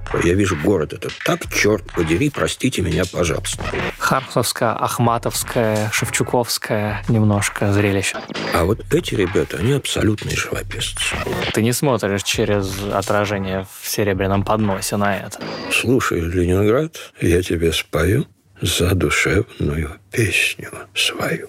Я вижу город этот так, черт подери, простите меня, пожалуйста. Хармсовское, Ахматовское, Шевчуковское немножко зрелище. А вот эти ребята, они абсолютные живописцы. Ты не смотришь через отражение в серебряном подносе на это. Слушай, Ленинград, я тебе спою задушевную песню свою.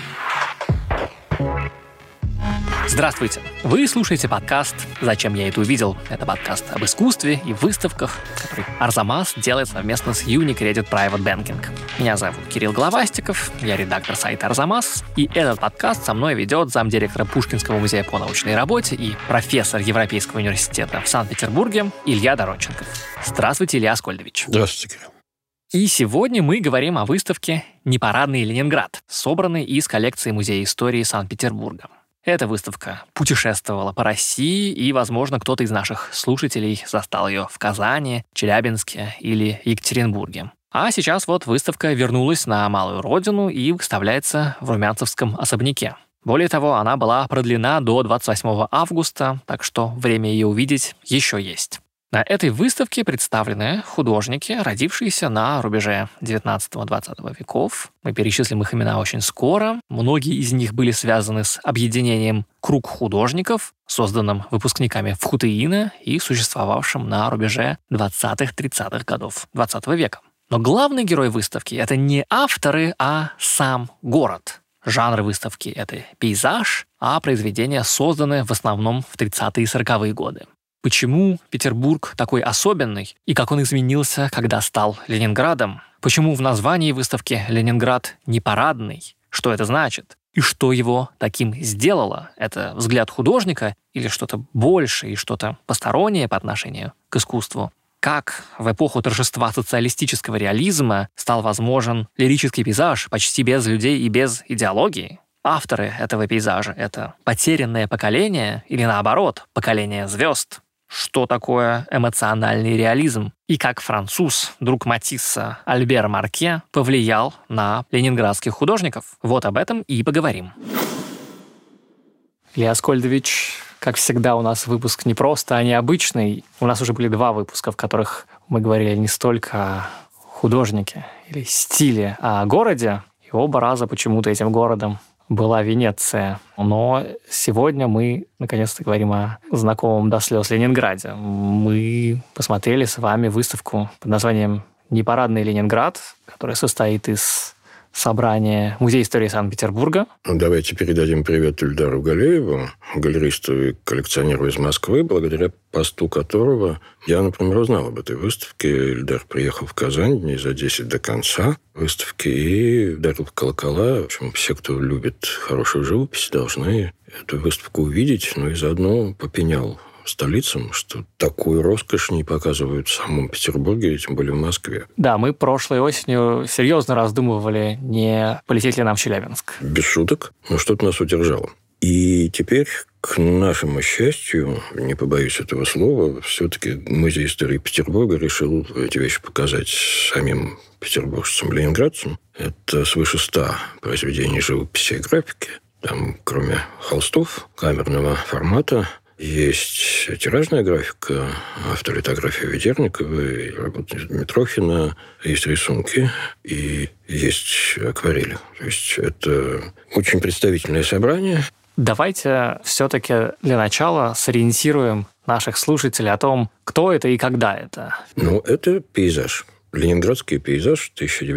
Здравствуйте! Вы слушаете подкаст «Зачем я это увидел?». Это подкаст об искусстве и выставках, который Арзамас делает совместно с Unicredit Private Banking. Меня зовут Кирилл Головастиков, я редактор сайта Арзамас, и этот подкаст со мной ведет замдиректора Пушкинского музея по научной работе и профессор Европейского университета в Санкт-Петербурге Илья Доронченков. Здравствуйте, Илья Аскольдович. Здравствуйте, Кирилл. И сегодня мы говорим о выставке «Непарадный Ленинград», собранной из коллекции Музея истории Санкт-Петербурга. Эта выставка путешествовала по России, и, возможно, кто-то из наших слушателей застал ее в Казани, Челябинске или Екатеринбурге. А сейчас вот выставка вернулась на малую родину и выставляется в Румянцевском особняке. Более того, она была продлена до 28 августа, так что время ее увидеть еще есть. На этой выставке представлены художники, родившиеся на рубеже 19-20 веков. Мы перечислим их имена очень скоро. Многие из них были связаны с объединением «Круг художников», созданным выпускниками ФХУТИИНа и существовавшим на рубеже 20-30-х годов 20 века. Но главный герой выставки — это не авторы, а сам город. Жанр выставки — это пейзаж, а произведения созданы в основном в 30-е и 40-е годы. Почему Петербург такой особенный и как он изменился, когда стал Ленинградом? Почему в названии выставки «Ленинград непарадный»? Что это значит? И что его таким сделало? Это взгляд художника или что-то большее и что-то постороннее по отношению к искусству? Как в эпоху торжества социалистического реализма стал возможен лирический пейзаж почти без людей и без идеологии? Авторы этого пейзажа — это потерянное поколение или, наоборот, поколение звезд? Что такое эмоциональный реализм? И как француз, друг Матисса Альбер Марке, повлиял на ленинградских художников? Вот об этом и поговорим. Илья Аскольдович, как всегда, у нас выпуск не просто, а необычный. У нас уже были 2 выпуска, в которых мы говорили не столько о художнике или стиле, а о городе. И оба раза почему-то этим городом была Венеция. Но сегодня мы, наконец-то, говорим о знакомом до слез Ленинграде. Мы посмотрели с вами выставку под названием «Непарадный Ленинград», которая состоит из собрания Музея истории Санкт-Петербурга. Давайте передадим привет Ильдару Галееву, галеристу и коллекционеру из Москвы, благодаря посту которого я, например, узнал об этой выставке. Ильдар приехал в Казань дней за 10 до конца выставки и ударил в колокола. В общем, все, кто любит хорошую живопись, должны эту выставку увидеть, и заодно попенял столицам, что такую роскошь не показывают в самом Петербурге, тем более в Москве. Да, мы прошлой осенью серьезно раздумывали, не полететь ли нам в Челябинск. Без шуток, но что-то нас удержало. И теперь, к нашему счастью, не побоюсь этого слова, все-таки Музей истории Петербурга решил эти вещи показать самим петербуржцам-ленинградцам. Это свыше 100 произведений живописи и графики. Там, кроме холстов камерного формата, есть тиражная графика, автолитография Ведерникова, и работа Митрохина, есть рисунки и есть акварели. То есть это очень представительное собрание. Давайте все-таки для начала сориентируем наших слушателей о том, кто это и когда это. Это пейзаж. Ленинградский пейзаж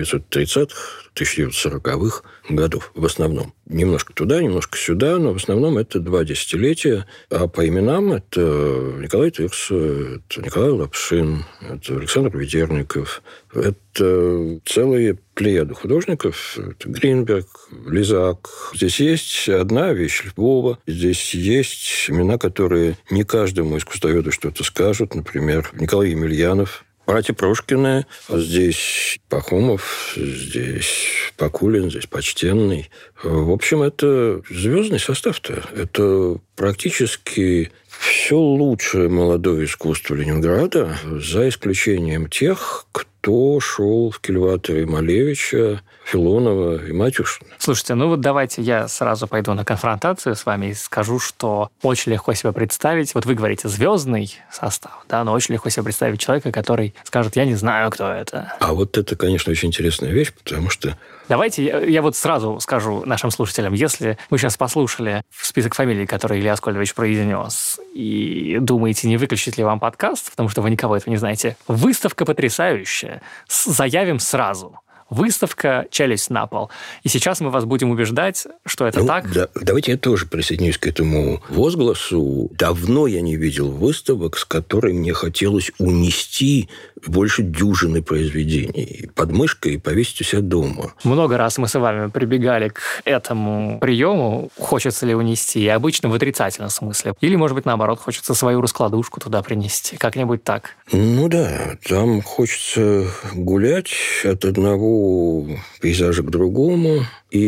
1930-х-1940-х годов в основном. Немножко туда, немножко сюда, но в основном это 2 десятилетия. А по именам это Николай Тырса, это Николай Лапшин, это Александр Ведерников. Это целые плеяды художников. Это Гринберг, Лизак. Здесь есть одна вещь Львова. Здесь есть имена, которые не каждому искусствоведу что-то скажут. Например, Николай Емельянов, братья Прошкины. Здесь Пахомов, здесь Покулин, здесь Почтенный. В общем, это звездный состав-то. Это практически Все лучшее молодое искусство Ленинграда, за исключением тех, кто шел в кильваторе Малевича, Филонова и Матюшина. Слушайте, ну вот давайте я сразу пойду на конфронтацию с вами и скажу, что очень легко себе представить, вот вы говорите звездный состав, да, но очень легко себе представить человека, который скажет, я не знаю, кто это. А вот это, конечно, очень интересная вещь, потому что... Давайте я вот сразу скажу нашим слушателям, если вы сейчас послушали список фамилий, которые Илья Аскольдович произнес, и думаете, не выключить ли вам подкаст, потому что вы никого этого не знаете, выставка потрясающая, заявим сразу. Выставка «Челюсть на пол». И сейчас мы вас будем убеждать, что это так. Да, давайте я тоже присоединюсь к этому возгласу. Давно я не видел выставок, с которой мне хотелось унести больше дюжины произведений под мышкой и повесить у себя дома. Много раз мы с вами прибегали к этому приему, хочется ли унести, и обычно в отрицательном смысле. Или, может быть, наоборот, хочется свою раскладушку туда принести. Как-нибудь так. Ну да, там хочется гулять от одного пейзажа к другому,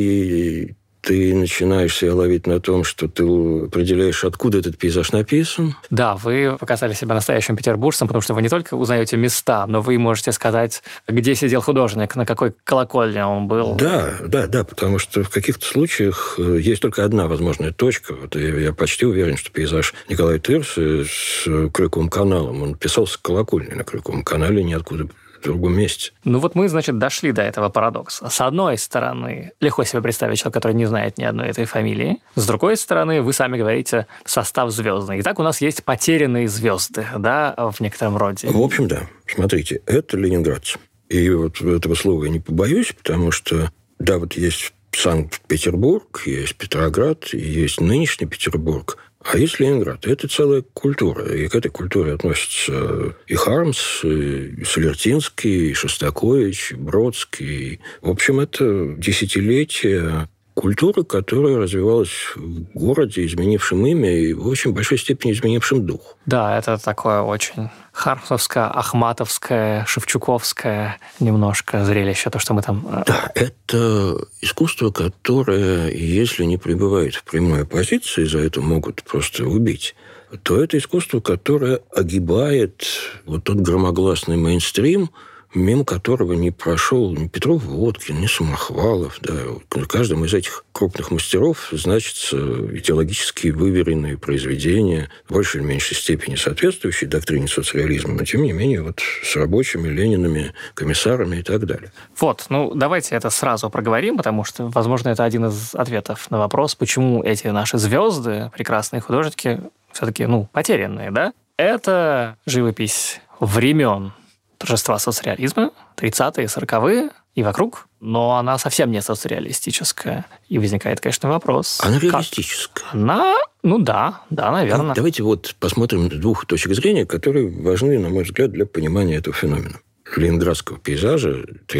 и ты начинаешь себя ловить на том, что ты определяешь, откуда этот пейзаж написан. Да, вы показали себя настоящим петербуржцем, потому что вы не только узнаете места, но вы можете сказать, где сидел художник, на какой колокольне он был. Да, потому что в каких-то случаях есть только одна возможная точка. Вот я почти уверен, что пейзаж Николая Тырсы с Крюковым каналом, он писался с колокольни на Крюковом канале, ниоткуда в другом месте. Ну вот мы, значит, дошли до этого парадокса. С одной стороны, легко себе представить человека, который не знает ни одной этой фамилии. С другой стороны, вы сами говорите, состав звездный. Итак, у нас есть потерянные звезды, да, в некотором роде. В общем, да. Смотрите, это ленинградцы. И вот этого слова я не побоюсь, потому что, да, вот есть Санкт-Петербург, есть Петроград, и есть нынешний Петербург, а есть Ленинград. Это целая культура. И к этой культуре относятся и Хармс, и Солертинский, и Шостакович, и Бродский. В общем, это десятилетия культуры, которая развивалась в городе, изменившем имя и в очень большой степени изменившем дух. Да, это такое очень хармсовское, ахматовское, шевчуковское немножко зрелище, то, что мы там... Да, это искусство, которое, если не пребывает в прямой оппозиции, за это могут просто убить, то это искусство, которое огибает вот тот громогласный мейнстрим, мимо которого не прошел ни Петров Водкин, ни Самохвалов. Да. В каждом из этих крупных мастеров значатся идеологически выверенные произведения, в большей или меньшей степени соответствующие доктрине соцреализма, но, тем не менее, вот с рабочими, Ленинами, комиссарами и так далее. Вот, ну, давайте это сразу проговорим, потому что, возможно, это один из ответов на вопрос, почему эти наши звезды, прекрасные художники, все-таки, потерянные, да? Это живопись времен торжества соцреализма, 30-е, 40-е и вокруг, но она совсем не соцреалистическая. И возникает, конечно, вопрос. Она реалистическая. Она, да, наверное. Давайте вот посмотрим с двух точек зрения, которые важны, на мой взгляд, для понимания этого феномена. Ленинградского пейзажа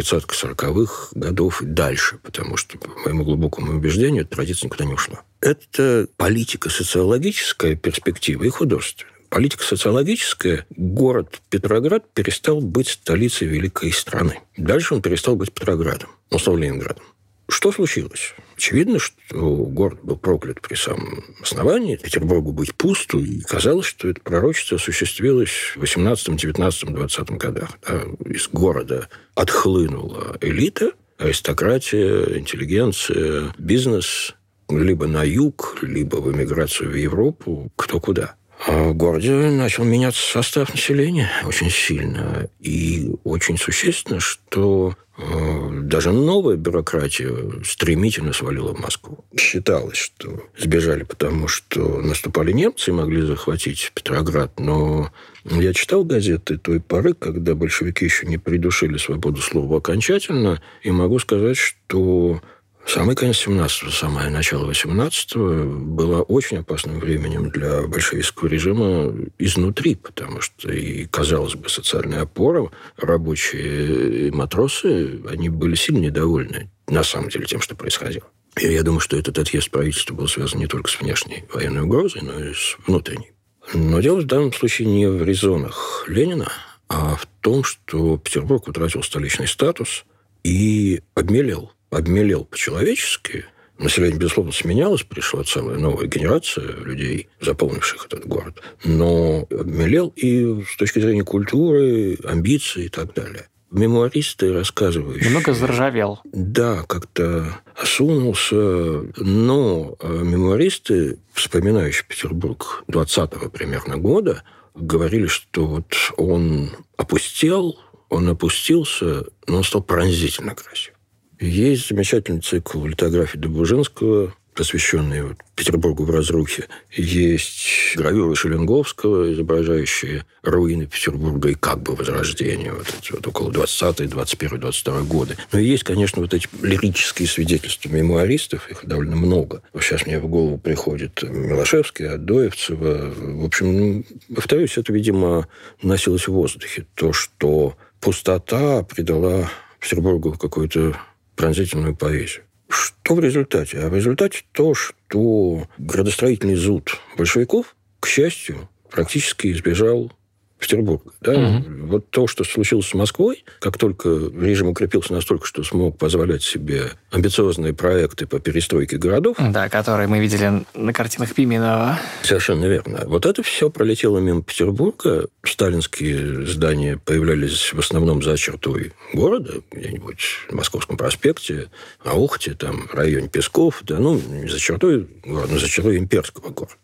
30-40-х годов и дальше, потому что, по моему глубокому убеждению, эта традиция никуда не ушла. Это политико-социологическая перспектива и художественная. Политико-социологическая, город Петроград перестал быть столицей великой страны. Дальше он перестал быть Петроградом, он стал Ленинградом. Что случилось? Очевидно, что город был проклят при самом основании, Петербургу быть пусту, и казалось, что это пророчество осуществилось в 18, 19, 20 годах. Да, из города отхлынула элита, аристократия, интеллигенция, бизнес, либо на юг, либо в эмиграцию в Европу, кто куда. А в городе начал меняться состав населения очень сильно. И очень существенно, что даже новая бюрократия стремительно свалила в Москву. Считалось, что сбежали, потому что наступали немцы и могли захватить Петроград. Но я читал газеты той поры, когда большевики еще не придушили свободу слова окончательно. И могу сказать, что самый конец 17-го, самое начало 18-го было очень опасным временем для большевистского режима изнутри, потому что и, казалось бы, социальная опора, рабочие и матросы, они были сильно недовольны, на самом деле, тем, что происходило. И я думаю, что этот отъезд правительства был связан не только с внешней военной угрозой, но и с внутренней. Но дело в данном случае не в резонах Ленина, а в том, что Петербург утратил столичный статус и обмелел по-человечески, Население, безусловно, сменялось, пришла целая новая генерация людей, заполнивших этот город. Но обмелел и с точки зрения культуры, амбиций и так далее. Мемуаристы, рассказывающие... Немного заржавел. Да, как-то осунулся. Но мемуаристы, вспоминающие Петербург 20-го примерно года, говорили, что вот он опустел, он опустился, но он стал пронзительно красив. Есть замечательный цикл литографий Добужинского, посвященный Петербургу в разрухе. Есть гравюры Шеленговского, изображающие руины Петербурга и как бы возрождение около 20-й, 21-й, 22-й годы. Но есть, конечно, эти лирические свидетельства мемуаристов, их довольно много. Сейчас мне в голову приходит Милошевский, Адоевцева. В общем, повторюсь, это, видимо, носилось в воздухе. То, что пустота придала Петербургу какую-то пронзительную поэзию. Что в результате? А в результате то, что градостроительный зуд большевиков, к счастью, практически избежал Петербурга. Да? Вот то, что случилось с Москвой, как только режим укрепился настолько, что смог позволять себе амбициозные проекты по перестройке городов. Да, которые мы видели на картинах Пименова. Совершенно верно. Вот это все пролетело мимо Петербурга. Сталинские здания появлялись в основном за чертой города, где-нибудь на Московском проспекте, на Охте, там, в районе Песков, да, не за чертой города, но за чертой имперского города.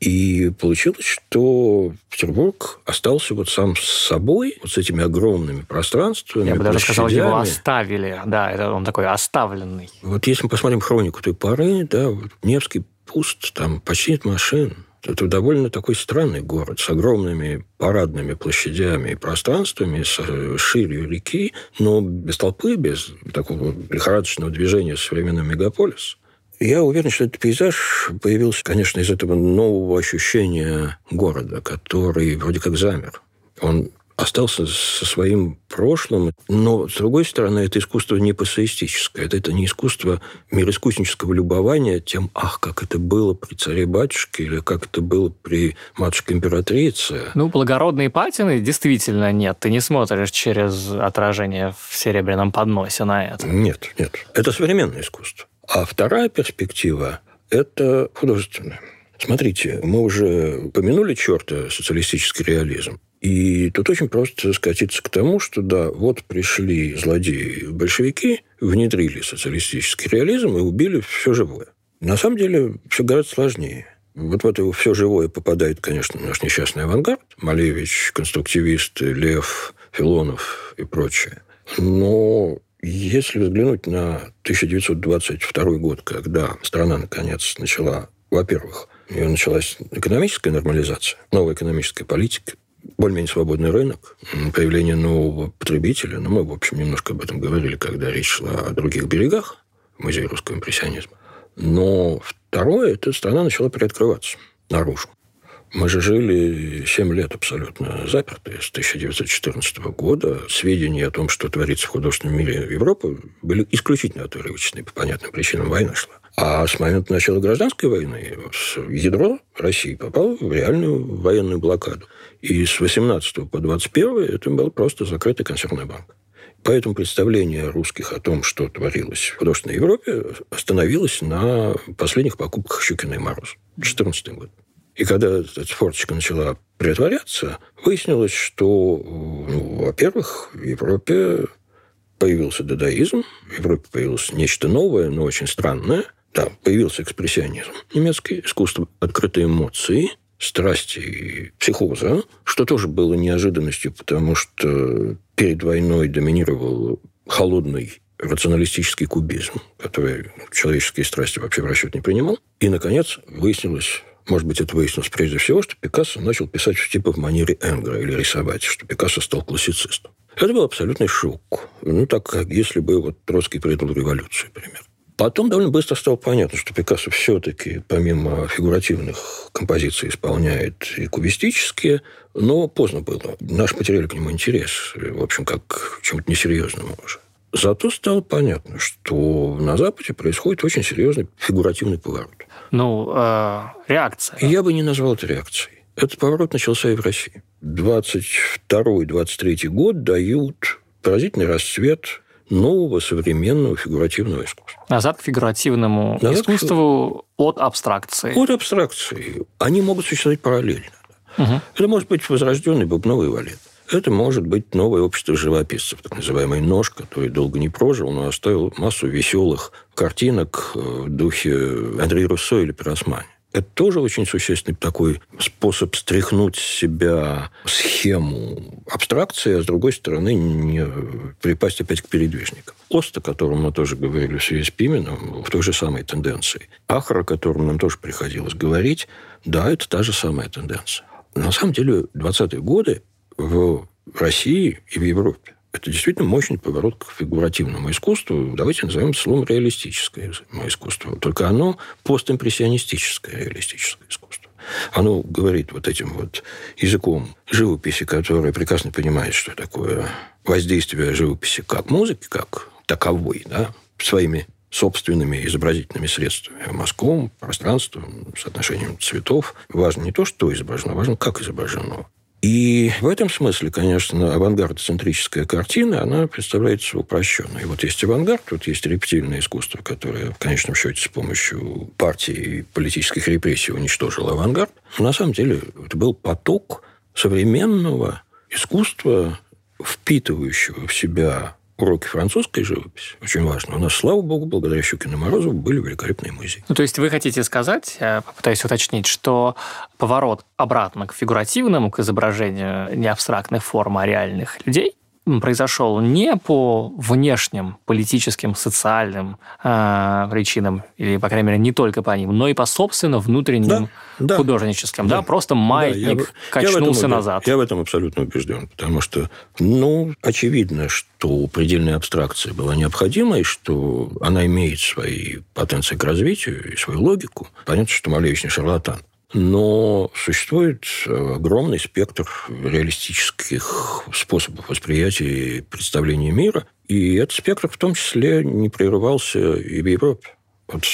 И получилось, что Петербург остался сам с собой, с этими огромными пространствами, я бы даже сказал, площадями. его оставили. Да, это он такой оставленный. Если мы посмотрим хронику той поры, да, Невский пуст, там почти нет машин. Это довольно такой странный город с огромными парадными площадями и пространствами, с ширью реки, но без толпы, без такого лихорадочного движения современного мегаполиса. Я уверен, что этот пейзаж появился, конечно, из этого нового ощущения города, который вроде как замер. Он остался со своим прошлым, но, с другой стороны, это искусство не пассеистическое. Это не искусство мироискуснического любования тем, как это было при царе-батюшке или как это было при матушке-императрице. Благородные патины действительно нет. Ты не смотришь через отражение в серебряном подносе на это. Нет. Это современное искусство. А вторая перспектива – это художественная. Смотрите, мы уже упомянули черта социалистический реализм. И тут очень просто скатиться к тому, что пришли злодеи-большевики, внедрили социалистический реализм и убили все живое. На самом деле все гораздо сложнее. В это все живое попадает, конечно, наш несчастный авангард. Малевич, конструктивисты, Лев, Филонов и прочее. Но если взглянуть на 1922 год, когда страна, наконец, начала, во-первых, началась экономическая нормализация, новая экономическая политика, более-менее свободный рынок, появление нового потребителя. Мы, в общем, немножко об этом говорили, когда речь шла о других берегах, музее русского импрессионизма. Но второе, эта страна начала приоткрываться наружу. Мы же жили 7 лет абсолютно запертые. С 1914 года сведения о том, что творится в художественном мире Европы, были исключительно отрывочные. По понятным причинам война шла. А с момента начала гражданской войны ядро России попало в реальную военную блокаду. И с 18 по 21 это был просто закрытый консервный банк. Поэтому представление русских о том, что творилось в художественной Европе, остановилось на последних покупках Щукина и Мороза. 2014 год. И когда эта форточка начала претворяться, выяснилось, что, во-первых, в Европе появился дадаизм, в Европе появилось нечто новое, но очень странное. Да, появился экспрессионизм немецкий, искусство открытой эмоции, страсти и психоза, что тоже было неожиданностью, потому что перед войной доминировал холодный рационалистический кубизм, который человеческие страсти вообще в расчет не принимал. И, наконец, выяснилось, может быть, это выяснилось прежде всего, что Пикассо начал писать в манере Энгера или рисовать, что Пикассо стал классицистом. Это был абсолютный шок. Так, как если бы Троцкий придумал революцию, например. Потом довольно быстро стало понятно, что Пикассо все-таки, помимо фигуративных композиций, исполняет и кубистические, но поздно было. Наш потеряли к нему интерес, в общем, как к чему-то несерьезному уже. Зато стало понятно, что на Западе происходит очень серьезный фигуративный поворот. Реакция. Я бы не назвал это реакцией. Этот поворот начался и в России. 22-23 год дают поразительный расцвет нового современного фигуративного искусства. Назад к фигуративному искусству от абстракции. От абстракции. Они могут существовать параллельно. Угу. Это может быть возрожденный бубновый балет. Это может быть новое общество живописцев, так называемый «Нож», который долго не прожил, но оставил массу веселых картинок в духе Андрея Руссо или Пиросмани. Это тоже очень существенный такой способ стряхнуть с себя схему абстракции, а с другой стороны не припасть опять к передвижникам. Ост, о котором мы тоже говорили в связи с Пименом, в той же самой тенденции. Ахр, о котором нам тоже приходилось говорить, да, это та же самая тенденция. На самом деле, 20-е годы в России и в Европе это действительно мощный поворот к фигуративному искусству. Давайте назовем это словом реалистическое искусство. Только оно постимпрессионистическое реалистическое искусство. Оно говорит вот этим вот языком живописи, который прекрасно понимает, что такое воздействие живописи как музыки, как таковой, да, своими собственными изобразительными средствами. Мазком, пространством, соотношением цветов. Важно не то, что изображено, важно, как изображено. И в этом смысле, конечно, авангардоцентрическая картина, она представляется упрощенной. И вот есть авангард, вот есть рептильное искусство, которое, в конечном счете, с помощью партии политических репрессий уничтожило авангард. Но на самом деле это был поток современного искусства, впитывающего в себя уроки французской живописи. Очень важно. У нас, слава богу, благодаря Щукину и Морозову были великолепные музеи. Ну, то есть вы хотите сказать, я попытаюсь уточнить, что поворот обратно к фигуративному, к изображению не абстрактных форм, а реальных людей произошел не по внешним политическим, социальным причинам, или, по крайней мере, не только по ним, но и по собственно внутренним художническим. Да. Просто маятник качнулся назад. Я в этом абсолютно убежден, потому что, очевидно, что предельная абстракция была необходима, и что она имеет свои потенции к развитию и свою логику. Понятно, что Малевич не шарлатан. Но существует огромный спектр реалистических способов восприятия и представления мира. И этот спектр в том числе не прерывался и в Европе. Вот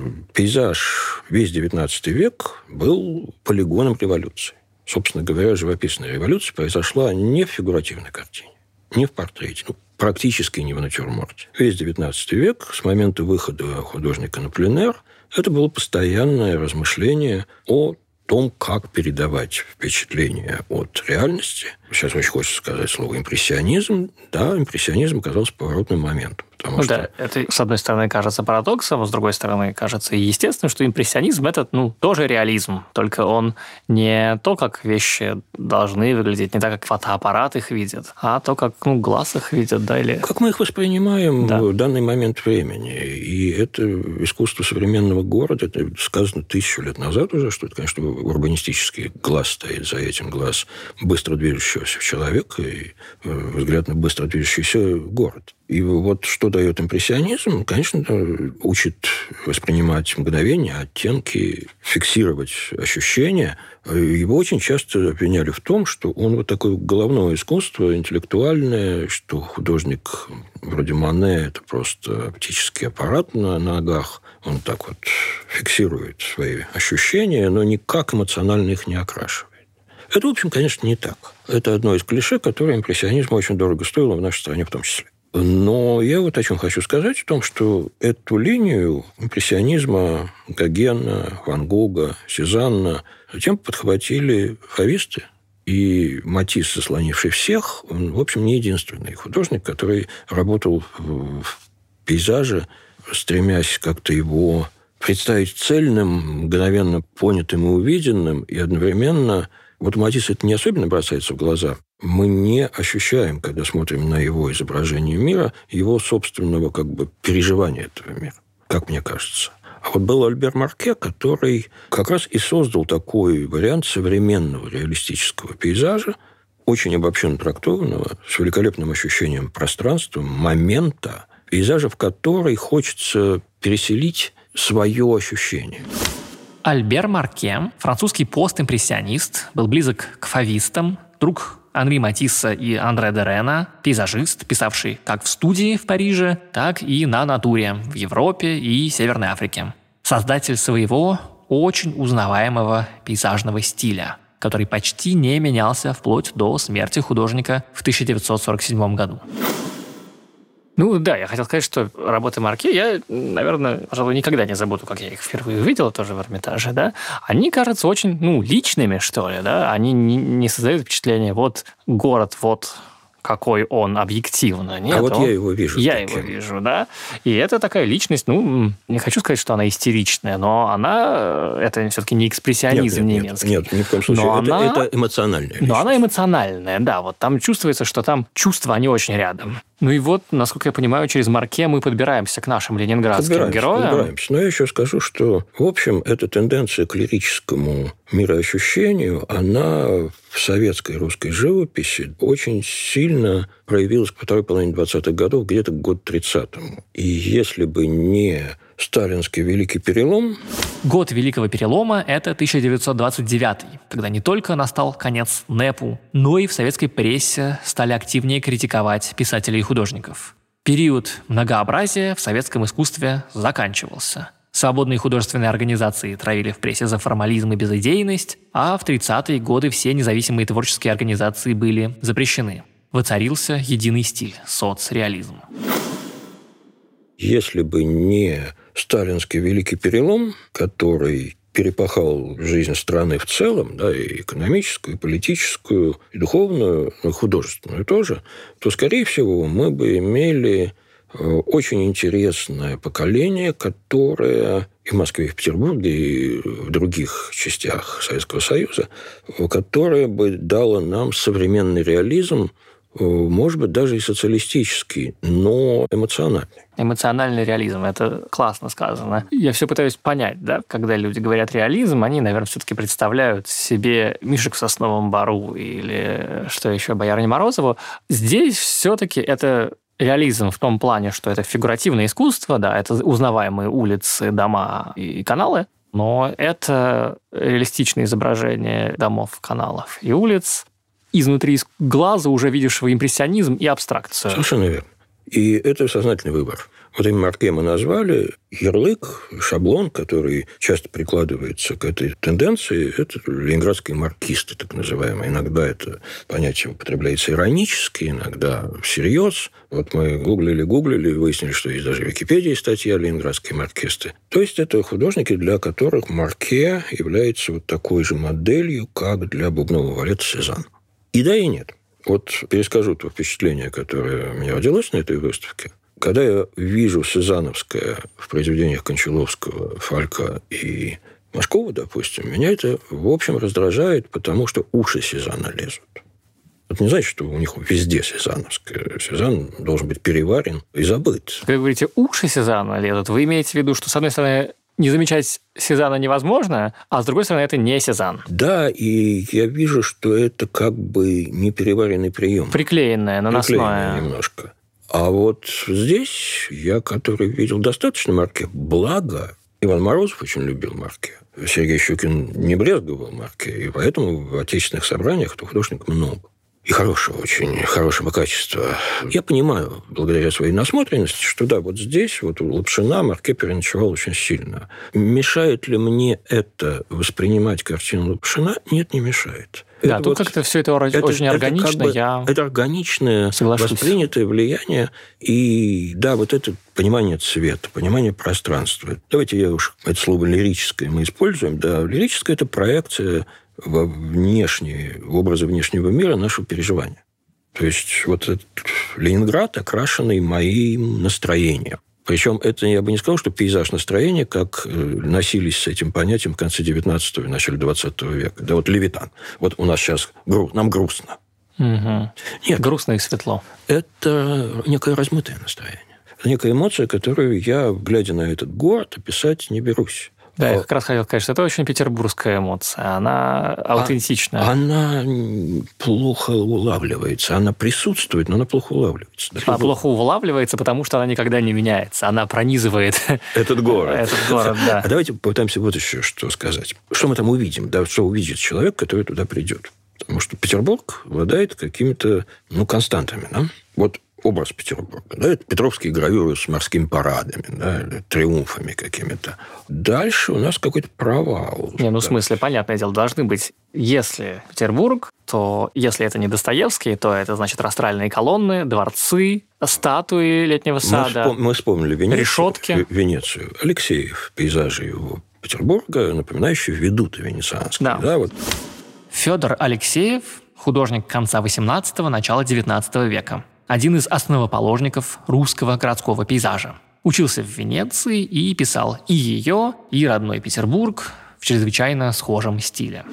пейзаж весь XIX век был полигоном революции. Собственно говоря, живописная революция произошла не в фигуративной картине, не в портрете, практически не в натюрморте. Весь XIX век, с момента выхода художника на пленэр, это было постоянное размышление о том, как передавать впечатление от реальности. Сейчас очень хочется сказать слово «импрессионизм». Да, импрессионизм оказался поворотным моментом. Да, это, с одной стороны, кажется парадоксом, а с другой стороны, кажется естественно, что импрессионизм – это, тоже реализм. Только он не то, как вещи должны выглядеть, не так, как фотоаппарат их видит, а то, как глаз их видит, да, или... Как мы их воспринимаем в данный момент времени. И это искусство современного города, это сказано 1000 лет назад уже, что это, конечно, урбанистический глаз стоит за этим, глаз быстро движущегося человека и взгляд на быстро движущийся город. И вот что дает импрессионизм, конечно, учит воспринимать мгновения, оттенки, фиксировать ощущения. Его очень часто обвиняли в том, что он вот такое головное искусство, интеллектуальное, что художник вроде Мане – это просто оптический аппарат на ногах. Он так вот фиксирует свои ощущения, но никак эмоционально их не окрашивает. Это, в общем, конечно, не так. Это одно из клише, которое импрессионизму очень дорого стоило в нашей стране в том числе. Но я вот о чем хочу сказать, в том, что эту линию импрессионизма Гогена, Ван Гога, Сезанна затем подхватили фависты. И Матисс, заслонивший всех, он, в общем, не единственный художник, который работал в пейзаже, стремясь как-то его представить цельным, мгновенно понятым и увиденным, и одновременно... Вот у Матисса это не особенно бросается в глаза. Мы не ощущаем, когда смотрим на его изображение мира, его собственного переживания этого мира, как мне кажется. А вот был Альбер Марке, который как раз и создал такой вариант современного реалистического пейзажа, очень обобщенно трактованного, с великолепным ощущением пространства, момента, пейзажа, в который хочется переселить свое ощущение. Альбер Марке, французский постимпрессионист, был близок к фавистам, друг Анри Матисса и Андре Дерена, пейзажист, писавший как в студии в Париже, так и на натуре в Европе и Северной Африке. Создатель своего очень узнаваемого пейзажного стиля, который почти не менялся вплоть до смерти художника в 1947 году. Ну да, я хотел сказать, что работы Марке я, наверное, пожалуй, никогда не забуду, как я их впервые увидел тоже в Эрмитаже, да. Они кажутся очень, личными, что ли, да. Они не создают впечатление, вот город, вот какой он объективно. Нет, я его вижу. Я его вижу, да. И это такая личность, не хочу сказать, что она истеричная, но это все-таки не экспрессионизм немецкий. Нет, ни в коем случае. Это эмоциональная личность. Но она эмоциональная, да. Вот там чувствуется, что там чувства, они очень рядом. Ну и вот, насколько я понимаю, через Марке мы подбираемся к нашим ленинградским героям. Подбираемся. Но я еще скажу, что, в общем, эта тенденция к лирическому мироощущению, она в советской русской живописи очень сильно проявилась во второй половине 20-х годов, где-то к году 30-му. И если бы не сталинский Великий Перелом... Год Великого Перелома – это 1929, когда не только настал конец НЭПу, но и в советской прессе стали активнее критиковать писателей и художников. Период многообразия в советском искусстве заканчивался. Свободные художественные организации травили в прессе за формализм и безыдейность, а в 30-е годы все независимые творческие организации были запрещены. Воцарился единый стиль – соцреализм. Если бы не сталинский Великий Перелом, который перепахал жизнь страны в целом, да, и экономическую, и политическую, и духовную, и художественную тоже, то, скорее всего, мы бы имели очень интересное поколение, которое и в Москве, и в Петербурге, и в других частях Советского Союза, которое бы дало нам современный реализм, может быть, даже и социалистический, но эмоциональный. Эмоциональный реализм – это классно сказано. Я все пытаюсь понять, да, когда люди говорят реализм, они, наверное, все-таки представляют себе Мишек в Сосновом Бору или, что еще, Боярыню Морозову. Здесь все-таки это реализм в том плане, что это фигуративное искусство, да, это узнаваемые улицы, дома и каналы, но это реалистичное изображение домов, каналов и улиц. Изнутри глаза уже видишь импрессионизм и абстракцию. Совершенно верно. И это сознательный выбор. Вот имя Марке мы назвали. Ярлык, шаблон, который часто прикладывается к этой тенденции, это ленинградские маркисты, так называемые. Иногда это понятие употребляется иронически, иногда всерьез. Вот мы гуглили, и выяснили, что есть даже в Википедии статья «Ленинградские маркисты». То есть это художники, для которых Марке является вот такой же моделью, как для бубнового валета Сезанн. И да, и нет. Вот перескажу то впечатление, которое у меня родилось на этой выставке. Когда я вижу сезанновское в произведениях Кончаловского, Фалька и Машкова, допустим, меня это, в общем, раздражает, потому что уши Сезанна лезут. Это не значит, что у них везде сезанновское. Сезанн должен быть переварен и забыт. Когда вы говорите, уши Сезанна лезут, вы имеете в виду, что, с одной стороны, не замечать Сезанна невозможно, а с другой стороны, это не Сезанн. Да, и я вижу, что это как бы непереваренный прием. Приклеенное, наносное. Приклеенное немножко. А вот здесь я, который видел достаточно Марке, благо Иван Морозов очень любил Марке. Сергей Щукин не брезговал Марке, и поэтому в отечественных собраниях этого художника много. И очень хорошего качества. Я понимаю, благодаря своей насмотренности, что да, вот здесь, вот у Лапшина Марке переночевал очень сильно. Мешает ли мне это воспринимать картину Лапшина? Нет, не мешает. Да, тут как-то все это очень органично. Это органичное, воспринятое влияние. И да, вот это понимание цвета, понимание пространства. Давайте это слово лирическое мы используем. Да, лирическое – это проекция в образы внешнего мира нашего переживания. То есть вот этот Ленинград, окрашенный моим настроением. Причем это, я бы не сказал, что пейзаж настроения, как носились с этим понятием в конце 19-го и начале 20 века. Да вот Левитан. Вот у нас сейчас нам грустно. Угу. Нет, грустно и светло. Это некое размытое настроение. Это некая эмоция, которую я, глядя на этот город, описать не берусь. Да, я как раз хотел сказать, что это очень петербургская эмоция. Она аутентичная. Она плохо улавливается. Она присутствует, но она плохо улавливается. Она плохо улавливается, потому что она никогда не меняется. Она пронизывает этот город. Да. А давайте попытаемся вот еще что сказать. Что мы там увидим? Да, что увидит человек, который туда придет? Потому что Петербург обладает какими-то константами. Да? Вот образ Петербурга. Да, это петровские гравюры с морскими парадами, да, триумфами какими-то. Дальше у нас какой-то провал. В смысле, понятное дело, должны быть, если Петербург, то если это не Достоевский, то это, значит, растральные колонны, дворцы, статуи Летнего сада. Мы вспомнили решетки. Венецию. Алексеев, пейзажи его Петербурга, напоминающие ведуты венецианские. Да. Да, вот. Федор Алексеев, художник конца XVIII – начала XIX века. Один из основоположников русского городского пейзажа. Учился в Венеции и писал и ее, и родной Петербург в чрезвычайно схожем стиле.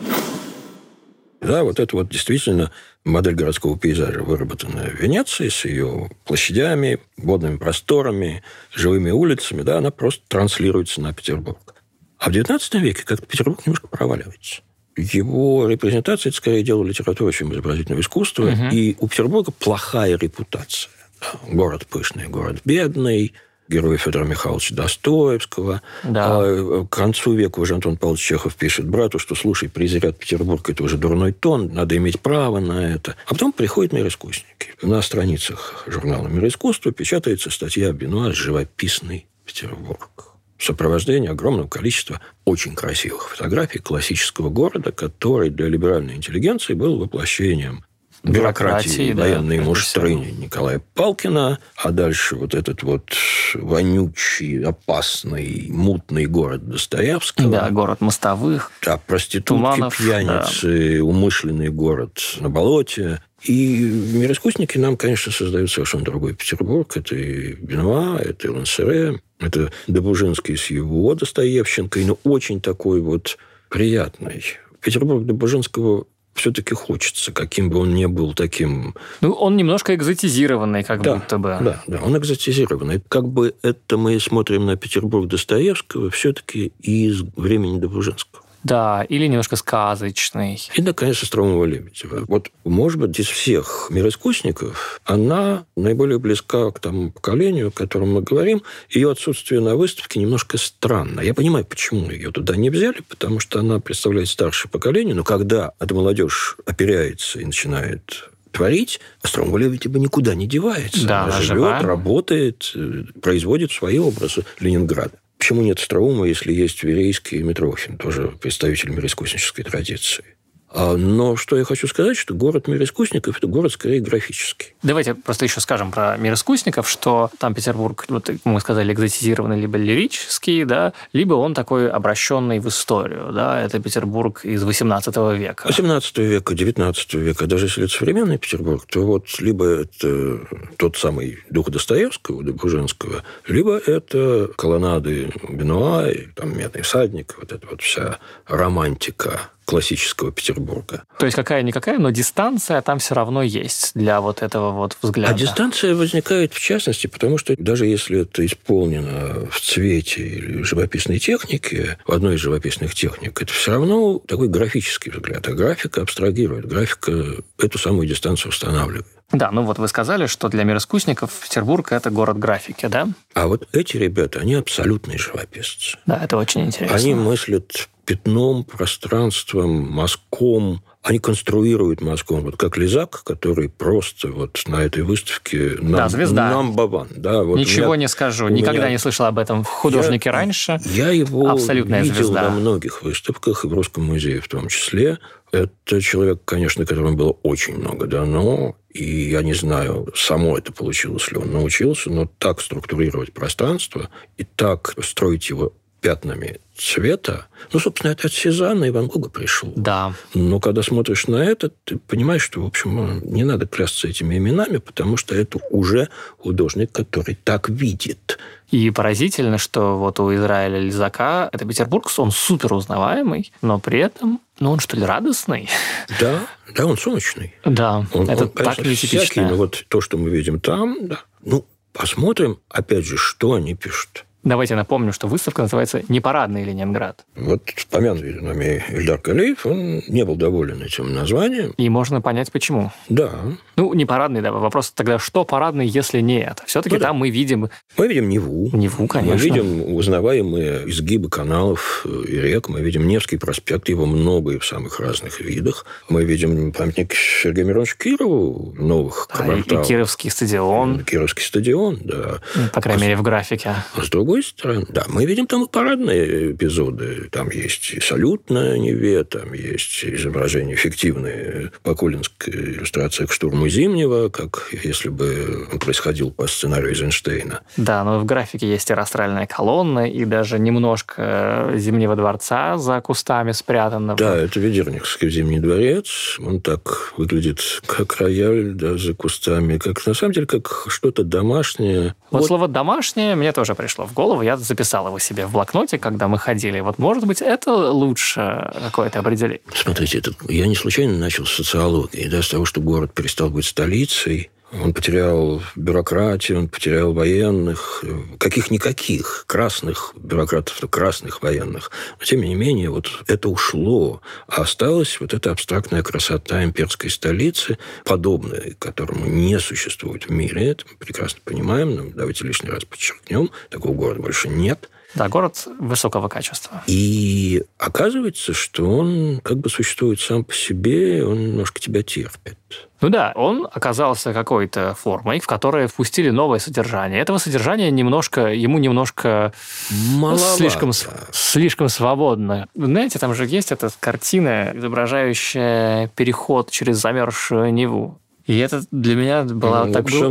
Да, вот это вот действительно модель городского пейзажа, выработанная в Венеции с ее площадями, водными просторами, живыми улицами, да, она просто транслируется на Петербург. А в XIX веке как-то Петербург немножко проваливается. Его репрезентация – это скорее дело литературы, чем изобразительного искусства. И у Петербурга плохая репутация. Город пышный, город бедный, герой Федора Михайловича Достоевского. Да. К концу века уже Антон Павлович Чехов пишет брату, что, слушай, презирать Петербург – это уже дурной тон, надо иметь право на это. А потом приходят мироискусники. На страницах журнала «Мир искусства» печатается статья Бенуа «Живописный Петербург». В сопровождении огромного количества очень красивых фотографий классического города, который для либеральной интеллигенции был воплощением бюрократии, военной муштры Николая Палкина, а дальше вот этот вот вонючий, опасный, мутный город Достоевского. Да, город мостовых. Да, проститутки, туманов, пьяницы, да. Умышленный город на болоте. И мироискусники нам, конечно, создают совершенно другой Петербург. Это и Бенуа, это и Лансере, это Добужинский с его Достоевщенкой, но очень такой вот приятный. Петербург Добужинского все-таки хочется, каким бы он ни был таким... Он немножко экзотизированный, будто бы. Да, он экзотизированный. Как бы это мы смотрим на Петербург Достоевского все-таки из времени Добужинского. Да, или немножко сказочный. И, наконец, Остроумова Лебедева. Вот, может быть, из всех мироискусников она наиболее близка к тому поколению, о котором мы говорим. Ее отсутствие на выставке немножко странно. Я понимаю, почему ее туда не взяли, потому что она представляет старшее поколение, но когда эта молодежь оперяется и начинает творить, Остроумова Лебедева никуда не девается. Да, она живет, работает, производит свои образы Ленинграда. Почему нет Остроума, если есть Верейский и Митрохин, тоже представитель мироискуснической традиции? Но что я хочу сказать, что город мироискусников – это город скорее графический. Давайте просто еще скажем про мироискусников, что там Петербург, вот мы сказали, экзотизированный либо лирический, да, либо он такой обращенный в историю. Да, это Петербург из XVIII века. XVIII века, XIX века. Даже если это современный Петербург, то вот либо это тот самый дух Достоевского, Добужинского, либо это колоннады Бенуа, там «Медный всадник», вот эта вот вся романтика классического Петербурга. То есть какая-никакая, но дистанция там все равно есть для вот этого вот взгляда. А дистанция возникает в частности, потому что даже если это исполнено в цвете или живописной технике, в одной из живописных техник, это все равно такой графический взгляд. А графика абстрагирует, графика эту самую дистанцию устанавливает. Да, вот вы сказали, что для мироискусников Петербург – это город графики, да? А вот эти ребята, они абсолютные живописцы. Да, это очень интересно. Они мыслят пятном, пространством, мазком. Они конструируют мазком, вот как Лизак, который просто вот на этой выставке звезда. Number one. Да, вот ничего не скажу, никогда не слышал об этом художнике раньше. Я его абсолютная видел звезда. на многих выставках, и в Русском музее в том числе. Это человек, конечно, которому было очень много дано, и я не знаю, само это получилось ли он научился, но так структурировать пространство и так строить его пятнами цвета. Собственно, это от Сезанна и Ван Гога пришел. Да. Но когда смотришь на это, ты понимаешь, что, в общем, не надо клясться этими именами, потому что это уже художник, который так видит. И поразительно, что вот у Израиля Лизака это Петербург, он супер узнаваемый, но при этом, он что ли радостный? Да, он солнечный. Да, это так нетипично. Но вот то, что мы видим там, да. Посмотрим, опять же, что они пишут. Давайте напомню, что выставка называется «Непарадный Ленинград». Вот помянутый нами Ильдар Калиев, он не был доволен этим названием. И можно понять, почему. Да. Ну, не парадный, да. Вопрос тогда, что парадный, если не это? Все-таки там мы видим... Мы видим Неву. Неву, конечно. Мы видим узнаваемые изгибы каналов и рек. Мы видим Невский проспект, его много и в самых разных видах. Мы видим памятник Сергею Мироновичу Кирову в новых кварталах. И Кировский стадион. Кировский стадион, да. По крайней мере, в графике. А с другой стороны, да, мы видим там и парадные эпизоды. Там есть и салют на Неве, там есть изображения фиктивные по Колинской иллюстрации к штурму Зимнего, как если бы он происходил по сценарию Эйзенштейна. Да, но в графике есть и растральная колонна, и даже немножко Зимнего дворца за кустами спрятанного. Да, это Ведерникский Зимний дворец. Он так выглядит, как рояль, да, за кустами, как на самом деле, как что-то домашнее. Вот слово «домашнее» мне тоже пришло в голову. Я записал его себе в блокноте, когда мы ходили. Вот, может быть, это лучше какое-то определение. Смотрите, я не случайно начал с социологии, да, с того, что город перестал быть столицей. Он потерял бюрократию, он потерял военных, каких-никаких, красных бюрократов, красных военных. Но, тем не менее, вот это ушло. А осталась вот эта абстрактная красота имперской столицы, подобная, которому не существует в мире. Это мы прекрасно понимаем, но давайте лишний раз подчеркнем, такого города больше нет. Да, город высокого качества. И оказывается, что он как бы существует сам по себе, он немножко тебя терпит. Ну да, он оказался какой-то формой, в которой впустили новое содержание. Этого содержания ему немножко слишком свободно. Знаете, там же есть эта картина, изображающая переход через замерзшую Неву. И это для меня была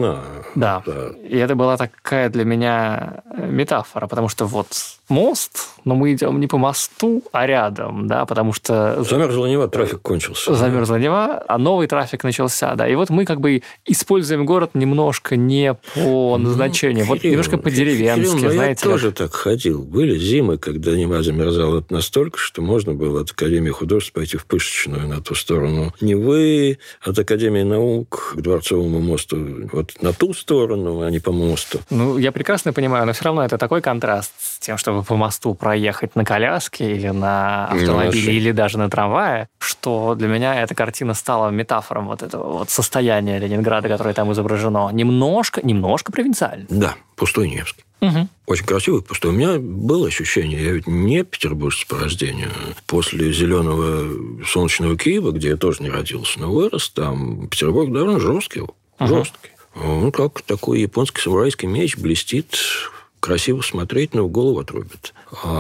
Да. И это была такая для меня метафора, потому что вот мост, но мы идем не по мосту, а рядом, да, потому что... Замерзла Нева, трафик кончился. Замерзла Нева, а новый трафик начался, да. И вот мы как бы используем город немножко не по назначению, вот немножко по-деревенски, знаете. Я тоже так ходил. Были зимы, когда Нева замерзала настолько, что можно было от Академии художеств пойти в Пышечную на ту сторону Невы, от Академии наук к Дворцовому мосту вот на ту сторону, а не по мосту. Ну, я прекрасно понимаю, но все равно это такой контраст с тем, чтобы по мосту проехать на коляске или на автомобиле, или даже на трамвае, что для меня эта картина стала метафором вот этого вот состояния Ленинграда, которое там изображено. Немножко провинциально. Да, пустой Невский. Угу. Очень красивый, пустой. У меня было ощущение, я ведь не петербуржец по рождению. После зеленого солнечного Киева, где я тоже не родился, но вырос, там Петербург довольно жесткий. Жесткий. Он как такой японский самурайский меч блестит, красиво смотреть, но в голову отрубит.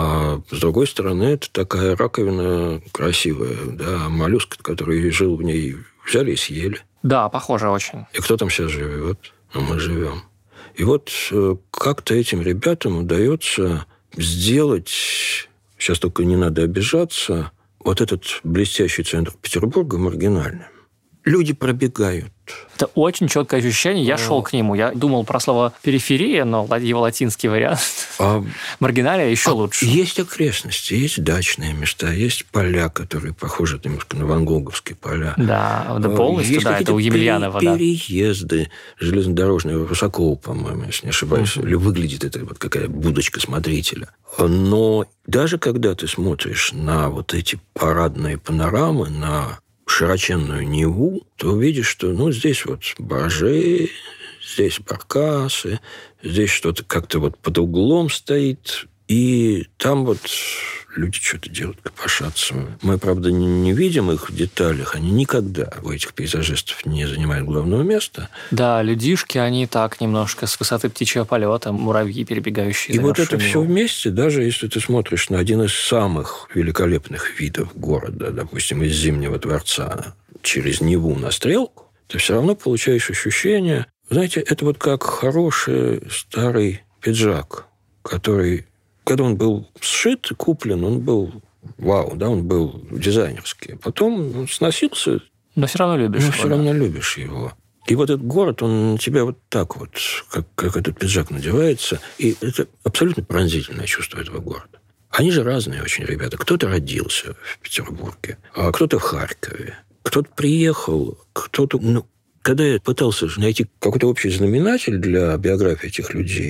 А с другой стороны, это такая раковина красивая, да, моллюск, который жил в ней, взяли и съели. Да, похоже очень. И кто там сейчас живет? Ну, мы живем. И вот как-то этим ребятам удается сделать, сейчас только не надо обижаться, вот этот блестящий центр Петербурга маргинальным. Люди пробегают. Это очень четкое ощущение. Я шел к нему. Я думал про слово «периферия», но его латинский вариант. Маргиналия еще лучше. Есть окрестности, есть дачные места, есть поля, которые похожи немножко на ван-гоговские поля. Да, полностью, есть это у Емельянова. Переезды железнодорожные, Русакова, по-моему, если не ошибаюсь. Или выглядит это вот какая будочка смотрителя. Но даже когда ты смотришь на вот эти парадные панорамы, на широченную Неву, то увидишь, что здесь вот баржи, здесь баркасы, здесь что-то как-то вот под углом стоит, и там вот люди что-то делают, копошатся. Мы, правда, не видим их в деталях, они никогда у этих пейзажистов не занимают главного места. Да, людишки, они так немножко с высоты птичьего полета, муравьи, перебегающие. И вот это все вместе, даже если ты смотришь на один из самых великолепных видов города, допустим, из Зимнего дворца, через Неву на Стрелку, ты все равно получаешь ощущение, знаете, это вот как хороший старый пиджак, который... Когда он был сшит и куплен, он был вау, да, он был дизайнерский. Потом он сносился. Но все равно любишь его. Все равно любишь его. И вот этот город, он на тебя вот так вот, как этот пиджак надевается. И это абсолютно пронзительное чувство этого города. Они же разные очень ребята. Кто-то родился в Петербурге, а кто-то в Харькове. Кто-то приехал, кто-то... Когда я пытался найти какой-то общий знаменатель для биографии этих людей,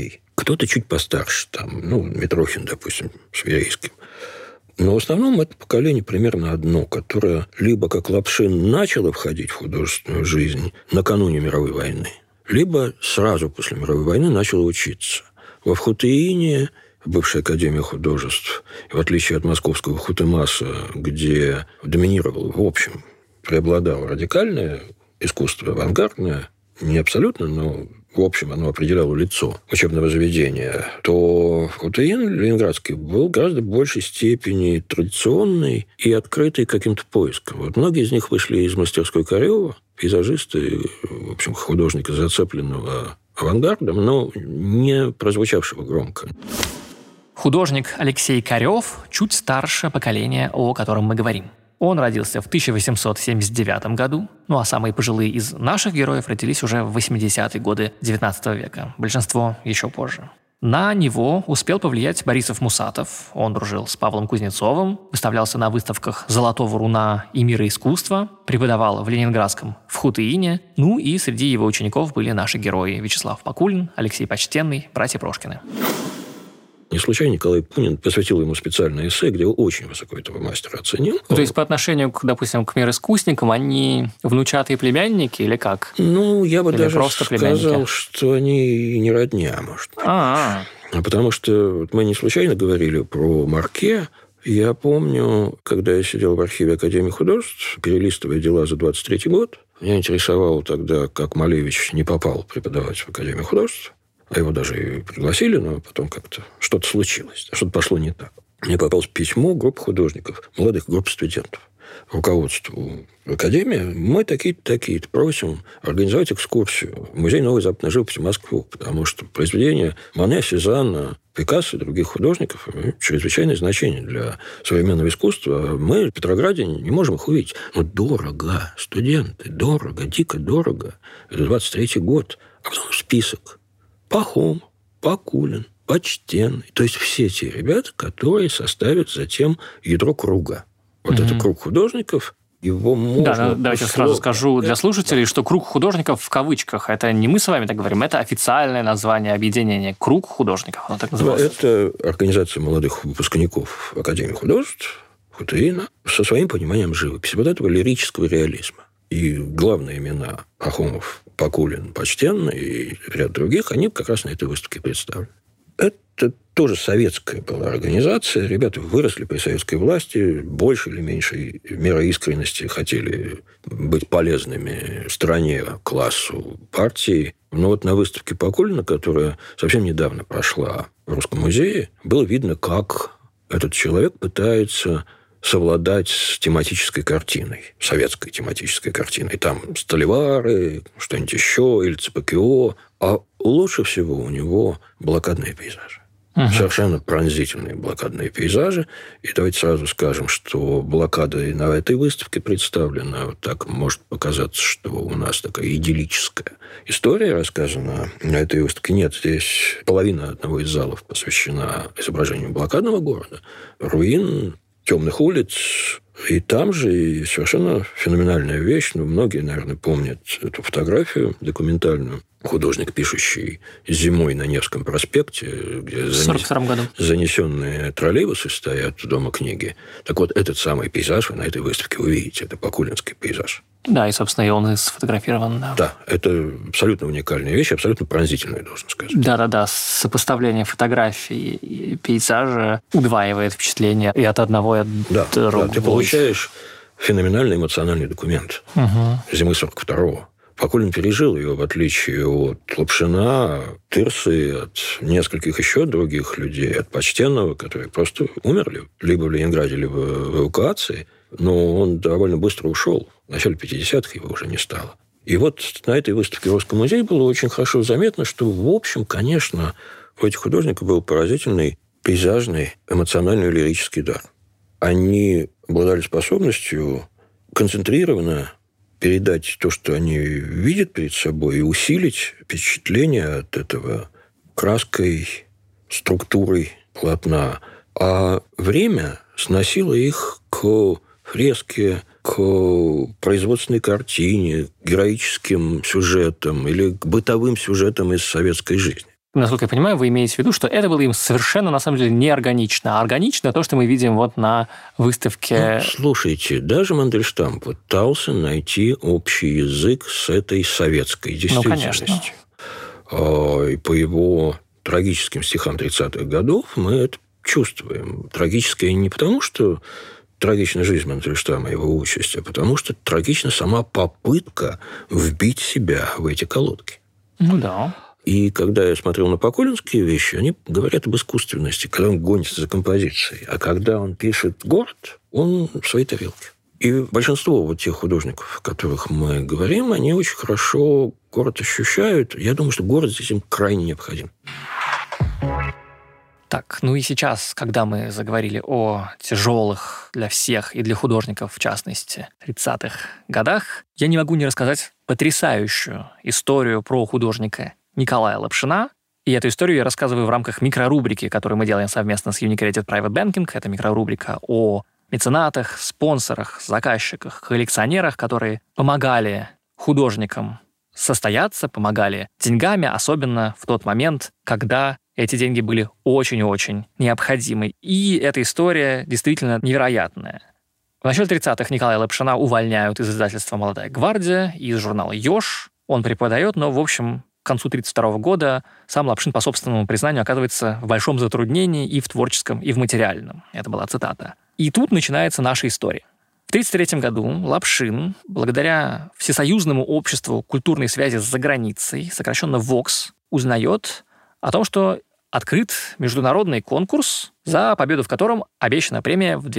кто-то чуть постарше, Митрохин, допустим, с Верейским. Но в основном это поколение примерно одно, которое либо, как Лапшин, начало входить в художественную жизнь накануне мировой войны, либо сразу после мировой войны начало учиться. Во Вхутеине, бывшая Академия художеств, в отличие от московского Хутемаса, где доминировал, в общем, преобладало радикальное искусство, авангардное, не абсолютно, но в общем, оно определяло лицо учебного заведения, то Хутеин ленинградский был в гораздо большей степени традиционный и открытый к каким-то поискам. Вот многие из них вышли из мастерской Карева, пейзажисты, в общем, художника, зацепленного авангардом, но не прозвучавшего громко. Художник Алексей Карев чуть старше поколения, о котором мы говорим. Он родился в 1879 году, а самые пожилые из наших героев родились уже в 80-е годы XIX века, большинство еще позже. На него успел повлиять Борисов Мусатов. Он дружил с Павлом Кузнецовым, выставлялся на выставках «Золотого руна» и «Мира искусства», преподавал в Ленинградском в Хутеине, и среди его учеников были наши герои Вячеслав Бакулин, Алексей Почтенный, братья Прошкины. Не случайно Николай Пунин посвятил ему специальное эссе, где очень высоко этого мастера оценил. То есть, по отношению, допустим, к мироискусникам, они внучатые племянники или как? Я бы или даже просто сказал, что они не родня, может быть. Потому что мы не случайно говорили про Марке. Я помню, когда я сидел в архиве Академии художеств, перелистывая дела за 23-й год, меня интересовало тогда, как Малевич не попал преподавать в Академию художеств. А его даже и пригласили, но потом как-то что-то случилось, что-то пошло не так. Мне попалось письмо группы художников, молодых групп студентов, руководству Академии. Мы такие-то просим организовать экскурсию в Музей новой западной живописи в Москву, потому что произведения Моне, Сезанна, Пикассо и других художников имеют чрезвычайное значение для современного искусства. Мы в Петрограде не можем их увидеть. Но дорого, студенты, дорого, дико дорого. Это 23-й год. А потом список. Пахом, Бакулин, Почтенный. То есть все те ребята, которые составят затем ядро круга. Вот это круг художников, его можно... Давайте сразу скажу для слушателей, что круг художников в кавычках. Это не мы с вами так говорим, это официальное название объединения. Круг художников, оно так называется. Это организация молодых выпускников Академии художеств Хутеина со своим пониманием живописи. Вот этого лирического реализма. И главные имена Пахомов, Бакулин, Почтенный и ряд других, они как раз на этой выставке представлены. Это тоже советская была организация. Ребята выросли при советской власти, больше или меньшей мерой искренности хотели быть полезными стране, классу, партии. Но вот на выставке Бакулина, которая совсем недавно прошла в Русском музее, было видно, как этот человек пытается совладать с тематической картиной, советской тематической картиной. Там Столивары, что-нибудь еще, или ЦПКО. А лучше всего у него блокадные пейзажи. Совершенно пронзительные блокадные пейзажи. И давайте сразу скажем, что блокада и на этой выставке представлена. Вот так может показаться, что у нас такая идиллическая история рассказана. На этой выставке нет. Здесь половина одного из залов посвящена изображению блокадного города. Руин, темных улиц. И там же и совершенно феноменальная вещь. Многие, наверное, помнят эту фотографию документальную. Художник, пишущий зимой на Невском проспекте, где занесенные троллейбусы стоят в Дома книги. Так вот, этот самый пейзаж вы на этой выставке увидите. Это бакулинский пейзаж. Да, и, собственно, и он и сфотографирован. Да, это абсолютно уникальная вещь, абсолютно пронзительная, должен сказать. Да. Сопоставление фотографий и пейзажа удваивает впечатление и от одного, и от другого. Да, ты получаешь феноменальный эмоциональный документ зимы 42-го. Бакулин пережил ее, в отличие от Лапшина, Тырсы, от нескольких еще других людей, от Почтенного, которые просто умерли либо в Ленинграде, либо в эвакуации. Но он довольно быстро ушел. В начале 50-х его уже не стало. И вот на этой выставке в Русском музее было очень хорошо заметно, что, в общем, конечно, у этих художников был поразительный пейзажный, эмоциональный, лирический дар. Они обладали способностью концентрированно передать то, что они видят перед собой, и усилить впечатление от этого краской, структурой полотна. А время сносило их к фреске, к производственной картине, к героическим сюжетам или к бытовым сюжетам из советской жизни. Насколько я понимаю, вы имеете в виду, что это было им совершенно, на самом деле, неорганично. А органично то, что мы видим вот на выставке... Слушайте, даже Мандельштам пытался найти общий язык с этой советской действительностью. И по его трагическим стихам 30-х годов мы это чувствуем. Трагическое не потому, что трагична жизнь Мандельштама, его участь, а потому что трагична сама попытка вбить себя в эти колодки. Да. И когда я смотрел на поколинские вещи, они говорят об искусственности, когда он гонится за композицией. А когда он пишет «Город», он в своей тарелке. И большинство вот тех художников, о которых мы говорим, они очень хорошо город ощущают. Я думаю, что город здесь им крайне необходим. Так, и сейчас, когда мы заговорили о тяжелых для всех и для художников, в частности, 30-х годах, я не могу не рассказать потрясающую историю про художника Николая Лапшина. И эту историю я рассказываю в рамках микрорубрики, которую мы делаем совместно с Unicredit Private Banking. Это микрорубрика о меценатах, спонсорах, заказчиках, коллекционерах, которые помогали художникам состояться, помогали деньгами, особенно в тот момент, когда эти деньги были очень-очень необходимы. И эта история действительно невероятная. В начале 30-х Николая Лапшина увольняют из издательства «Молодая гвардия», из журнала «Ёж». Он преподает, но, в общем, к концу 1932 года сам Лапшин, по собственному признанию, оказывается в большом затруднении и в творческом, и в материальном. Это была цитата. И тут начинается наша история. В 1933 году Лапшин, благодаря Всесоюзному обществу культурной связи с заграницей, сокращенно ВОКС, узнает о том, что открыт международный конкурс, за победу в котором обещана премия в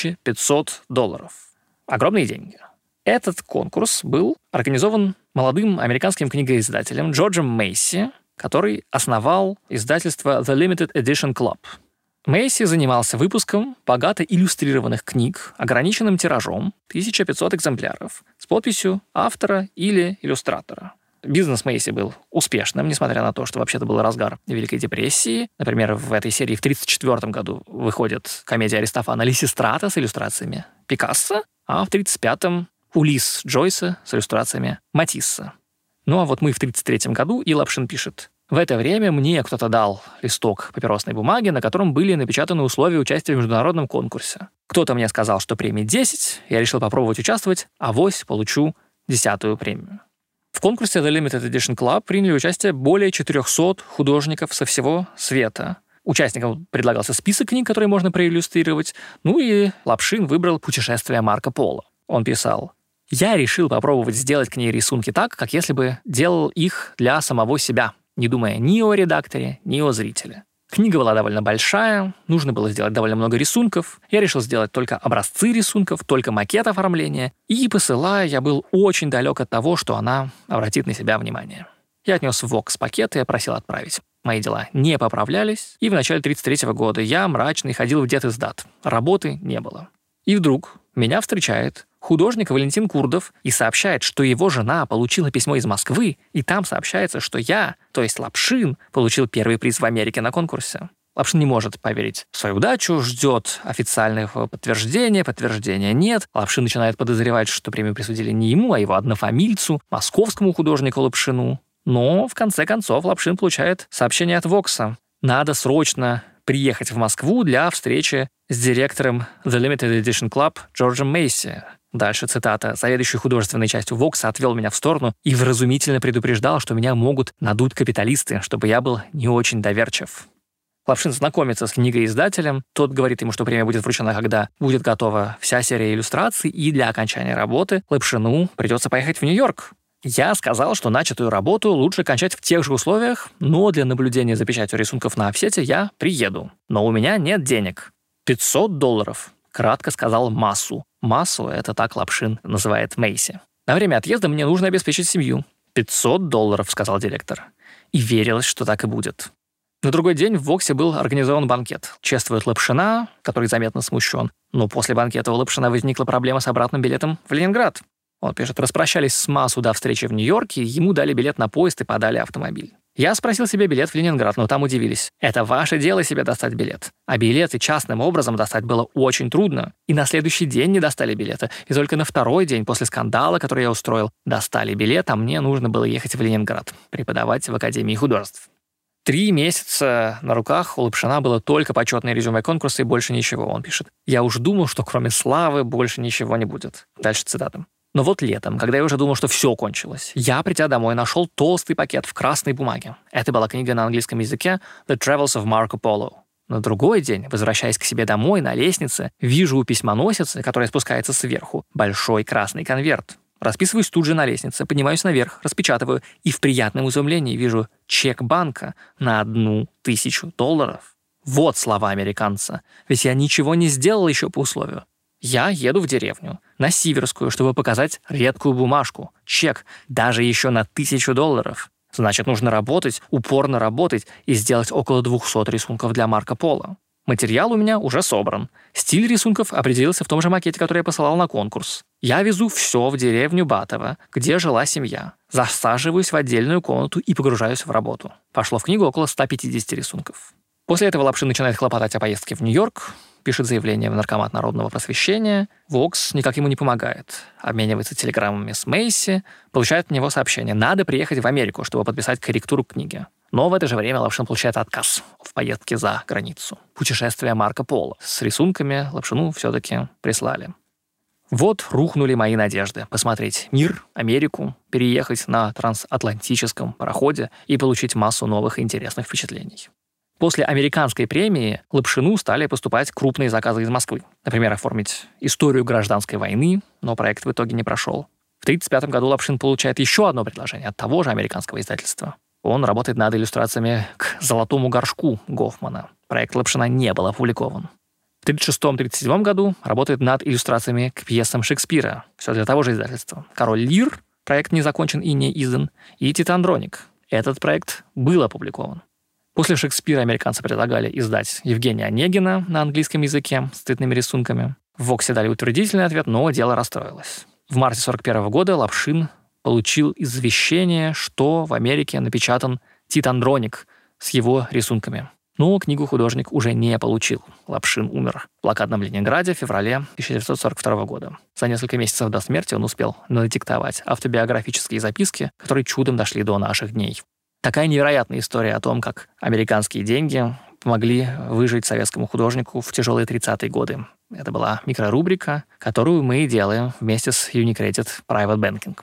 $2500. Огромные деньги. Этот конкурс был организован молодым американским книгоиздателем Джорджем Мейси, который основал издательство The Limited Edition Club. Мейси занимался выпуском богато иллюстрированных книг ограниченным тиражом 1500 экземпляров с подписью автора или иллюстратора. Бизнес Мейси был успешным, несмотря на то, что вообще-то был разгар Великой депрессии. Например, в этой серии в 1934 году выходит комедия Аристофана «Лисистрата» с иллюстрациями Пикассо, а в 1935-м «Улисс» Джойса с иллюстрациями Матисса. А вот мы в 1933 году, и Лапшин пишет: «В это время мне кто-то дал листок папиросной бумаги, на котором были напечатаны условия участия в международном конкурсе. Кто-то мне сказал, что премии 10, я решил попробовать участвовать, авось получу 10-ю премию». В конкурсе The Limited Edition Club приняли участие более 400 художников со всего света. Участникам предлагался список книг, которые можно проиллюстрировать, и Лапшин выбрал «Путешествие Марко Поло». Он писал: «Я решил попробовать сделать к ней рисунки так, как если бы делал их для самого себя, не думая ни о редакторе, ни о зрителе. Книга была довольно большая, нужно было сделать довольно много рисунков. Я решил сделать только образцы рисунков, только макет оформления. И, посылая, я был очень далек от того, что она обратит на себя внимание. Я отнес в ВОКС пакет и просил отправить. Мои дела не поправлялись, и в начале 1933 года я мрачный ходил в детиздат. Работы не было. И вдруг меня встречает художник Валентин Курдов и сообщает, что его жена получила письмо из Москвы, и там сообщается, что я, то есть Лапшин, получил первый приз в Америке на конкурсе. Лапшин не может поверить в свою удачу, ждет официального подтверждения нет. Лапшин начинает подозревать, что премию присудили не ему, а его однофамильцу, московскому художнику Лапшину. Но, в конце концов, Лапшин получает сообщение от ВОКСа. Надо срочно приехать в Москву для встречи с директором The Limited Edition Club Джорджем Мейси. Дальше цитата. «Заведующий художественной частью ВОКСа отвел меня в сторону и вразумительно предупреждал, что меня могут надуть капиталисты, чтобы я был не очень доверчив». Лапшин знакомится с книгоиздателем. Тот говорит ему, что премия будет вручена, когда будет готова вся серия иллюстраций, и для окончания работы Лапшину придется поехать в Нью-Йорк. Я сказал, что начатую работу лучше кончать в тех же условиях, но для наблюдения за печатью рисунков на офсете я приеду. Но у меня нет денег. $500. Кратко сказал массу. Массу — это так Лапшин называет Мейси. На время отъезда мне нужно обеспечить семью. $500, сказал директор. И верилось, что так и будет. На другой день в ВОКСе был организован банкет. Чествует Лапшина, который заметно смущен. Но после банкета у Лапшина возникла проблема с обратным билетом в Ленинград. Он пишет: распрощались с Массу до встречи в Нью-Йорке, ему дали билет на поезд и подали автомобиль. Я спросил себе билет в Ленинград, но там удивились. Это ваше дело себе достать билет. А билеты частным образом достать было очень трудно. И на следующий день не достали билета. И только на второй день после скандала, который я устроил, достали билет, а мне нужно было ехать в Ленинград, преподавать в Академии художеств. 3 месяца на руках у Лапшина было только почетное резюме конкурса и больше ничего. Он пишет: «Я уж думал, что кроме славы больше ничего не будет». Дальше цитата. «Но вот летом, когда я уже думал, что все кончилось, я, придя домой, нашел толстый пакет в красной бумаге. Это была книга на английском языке «The Travels of Marco Polo». На другой день, возвращаясь к себе домой на лестнице, вижу у письмоносицы, которая спускается сверху, большой красный конверт. Расписываюсь тут же на лестнице, поднимаюсь наверх, распечатываю, и в приятном изумлении вижу чек банка на $1000. Вот слова американца. Ведь я ничего не сделал еще по условию. Я еду в деревню, на Сиверскую, чтобы показать редкую бумажку, чек, даже еще на $1000. Значит, нужно работать, упорно работать и сделать около 200 рисунков для Марко Поло. Материал у меня уже собран. Стиль рисунков определился в том же макете, который я посылал на конкурс. Я везу все в деревню Батово, где жила семья. Засаживаюсь в отдельную комнату и погружаюсь в работу. Пошло в книгу около 150 рисунков. После этого Лапшин начинает хлопотать о поездке в Нью-Йорк, пишет заявление в Наркомат народного просвещения. Вокс никак ему не помогает. Обменивается телеграммами с Мейси, получает от него сообщение: надо приехать в Америку, чтобы подписать корректуру книги. Но в это же время Лапшин получает отказ в поездке за границу. Путешествие Марко Поло. С рисунками Лапшину все-таки прислали. Вот рухнули мои надежды посмотреть мир, Америку, переехать на трансатлантическом пароходе и получить массу новых и интересных впечатлений. После американской премии Лапшину стали поступать крупные заказы из Москвы. Например, оформить историю гражданской войны, но проект в итоге не прошел. В 1935 году Лапшин получает еще одно предложение от того же американского издательства. Он работает над иллюстрациями к «Золотому горшку» Гофмана. Проект Лапшина не был опубликован. В 1936-1937 году работает над иллюстрациями к пьесам Шекспира. Все для того же издательства. «Король Лир» проект не закончен и не издан. И «Титандроник». Этот проект был опубликован. После Шекспира американцы предлагали издать Евгения Онегина на английском языке с цветными рисунками. В Воксе дали утвердительный ответ, но дело расстроилось. В марте 1941 года Лапшин получил извещение, что в Америке напечатан «Титандроник» с его рисунками. Но книгу художник уже не получил. Лапшин умер в блокадном Ленинграде в феврале 1942 года. За несколько месяцев до смерти он успел надиктовать автобиографические записки, которые чудом дошли до наших дней. Такая невероятная история о том, как американские деньги помогли выжить советскому художнику в тяжелые 30-е годы. Это была микрорубрика, которую мы делаем вместе с Unicredit Private Banking.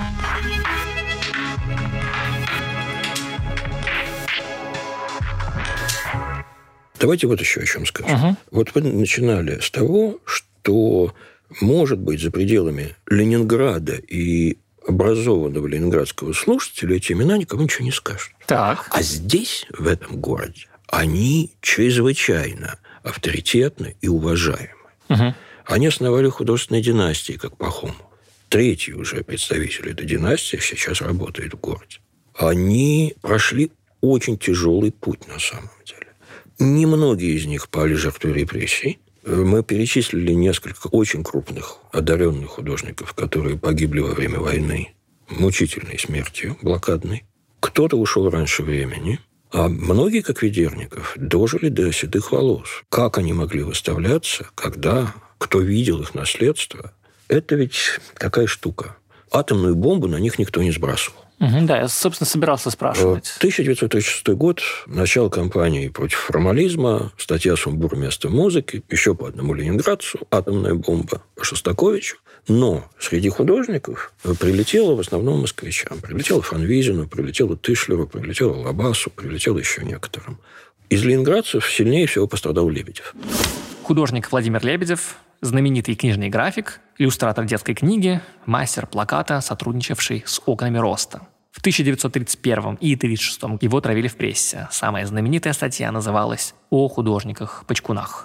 Давайте вот еще о чем скажем. Вот вы начинали с того, что, может быть, за пределами Ленинграда и образованного ленинградского слушателя эти имена никому ничего не скажут. Так. А здесь, в этом городе, они чрезвычайно авторитетны и уважаемы. Они основали художественные династии, как Пахомов. Третий уже представитель этой династии сейчас работает в городе. Они прошли очень тяжелый путь, на самом деле. Немногие из них пали жертвой репрессий. Мы перечислили несколько очень крупных, одаренных художников, которые погибли во время войны мучительной смертью, блокадной. Кто-то ушел раньше времени, а многие, как Ведерников, дожили до седых волос. Как они могли выставляться, когда, кто видел их наследство? Это ведь такая штука. Атомную бомбу на них никто не сбрасывал. Да, я, собственно, собирался спрашивать. 1936 год, начало кампании против формализма, статья «Сумбур вместо музыки», еще по одному ленинградцу, атомная бомба по Шостаковичу. Но среди художников прилетело в основном москвичам. Прилетело Фанвизину, прилетело Тышлеру, прилетело Лабасу, прилетело еще некоторым. Из ленинградцев сильнее всего пострадал Лебедев. Художник Владимир Лебедев, знаменитый книжный график, иллюстратор детской книги, мастер плаката, сотрудничавший с «Окнами роста». В 1931 и 1936 его травили в прессе. Самая знаменитая статья называлась «О художниках-почкунах».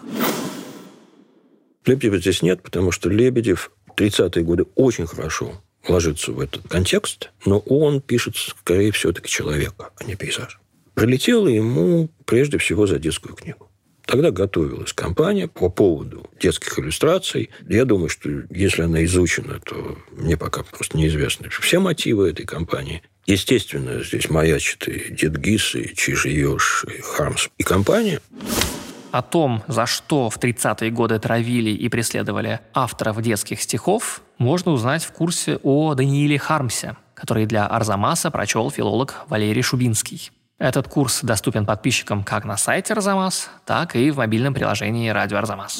Лебедева здесь нет, потому что Лебедев в 30-е годы очень хорошо ложится в этот контекст, но он пишет, скорее, все-таки человека, а не пейзаж. Прилетело ему прежде всего за детскую книгу. Тогда готовилась кампания по поводу детских иллюстраций. Я думаю, что если она изучена, то мне пока просто неизвестны все мотивы этой кампании. Естественно, здесь маячит и Дед Гис, и Чиж-Еж, и Хармс, и компания. О том, за что в 30-е годы травили и преследовали авторов детских стихов, можно узнать в курсе о Данииле Хармсе, который для Арзамаса прочел филолог Валерий Шубинский. Этот курс доступен подписчикам как на сайте Арзамас, так и в мобильном приложении «Радио Арзамас».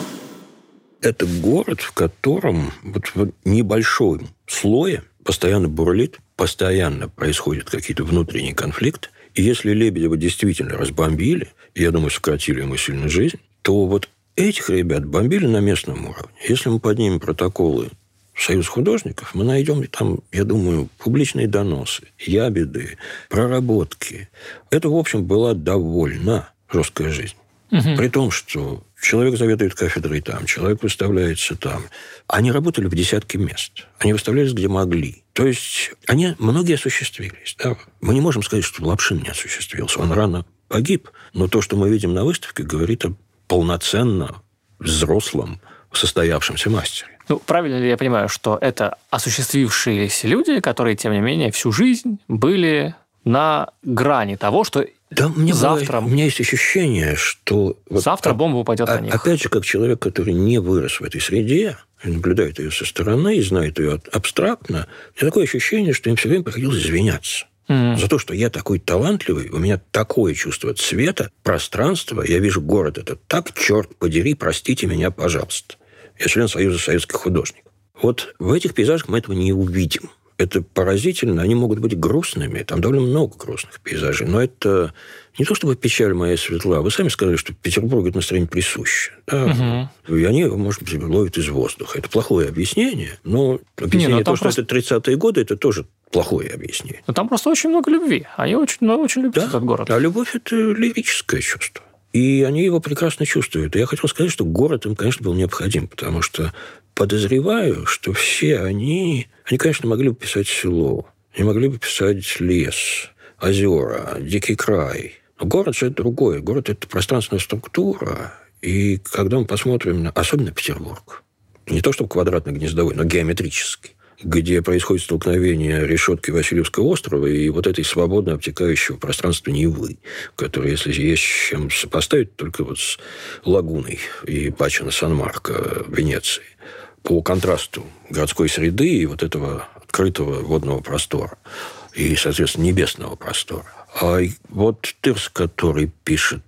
Это город, в котором в небольшом слое постоянно бурлит, постоянно происходят какие-то внутренние конфликты. И если Лебедева действительно разбомбили, я думаю, сократили ему сильно жизнь, то вот этих ребят бомбили на местном уровне. Если мы поднимем протоколы Союз художников, мы найдем там, я думаю, публичные доносы, ябеды, проработки. Это, в общем, была довольно жесткая жизнь. Угу. При том, что человек заведует кафедрой там, человек выставляется там. Они работали в десятки мест. Они выставлялись, где могли. То есть многие осуществились. Да? Мы не можем сказать, что Лапшин не осуществился. Он рано погиб. Но то, что мы видим на выставке, говорит о полноценно взрослом, состоявшемся мастере. Правильно ли я понимаю, что это осуществившиеся люди, которые, тем не менее, всю жизнь были на грани того, что завтра... У меня есть ощущение, что... Завтра бомба упадет на них. Опять же, как человек, который не вырос в этой среде, и наблюдает ее со стороны, и знает ее абстрактно, у меня такое ощущение, что им все время приходилось извиняться. За то, что я такой талантливый, у меня такое чувство цвета, пространства, я вижу город этот так, черт подери, простите меня, пожалуйста. Я член Союза советских художников. Вот в этих пейзажах мы этого не увидим. Это поразительно. Они могут быть грустными. Там довольно много грустных пейзажей. Но это не то, чтобы печаль моя светла. Вы сами сказали, что Петербургу это настроение присуще. Да? Угу. И они его, может быть, ловят из воздуха. Это плохое объяснение. Но объяснение того, что это 30-е годы, это тоже плохое объяснение. Но там просто очень много любви. Они очень любят этот город. А любовь – это лирическое чувство. И они его прекрасно чувствуют. И я хотел сказать, что город им, конечно, был необходим, потому что подозреваю, что все они, конечно, могли бы писать село, они могли бы писать лес, озера, дикий край. Но город же это другое. Город – это пространственная структура. И когда мы посмотрим, особенно Петербург, не то чтобы квадратно-гнездовой, но геометрический, где происходит столкновение решетки Васильевского острова и вот этой свободно обтекающего пространства Невы, которое, если есть с чем сопоставить, только вот с лагуной и Пачино Сан-Марко в Венеции, по контрасту городской среды и вот этого открытого водного простора и, соответственно, небесного простора. А вот Тырс, который пишет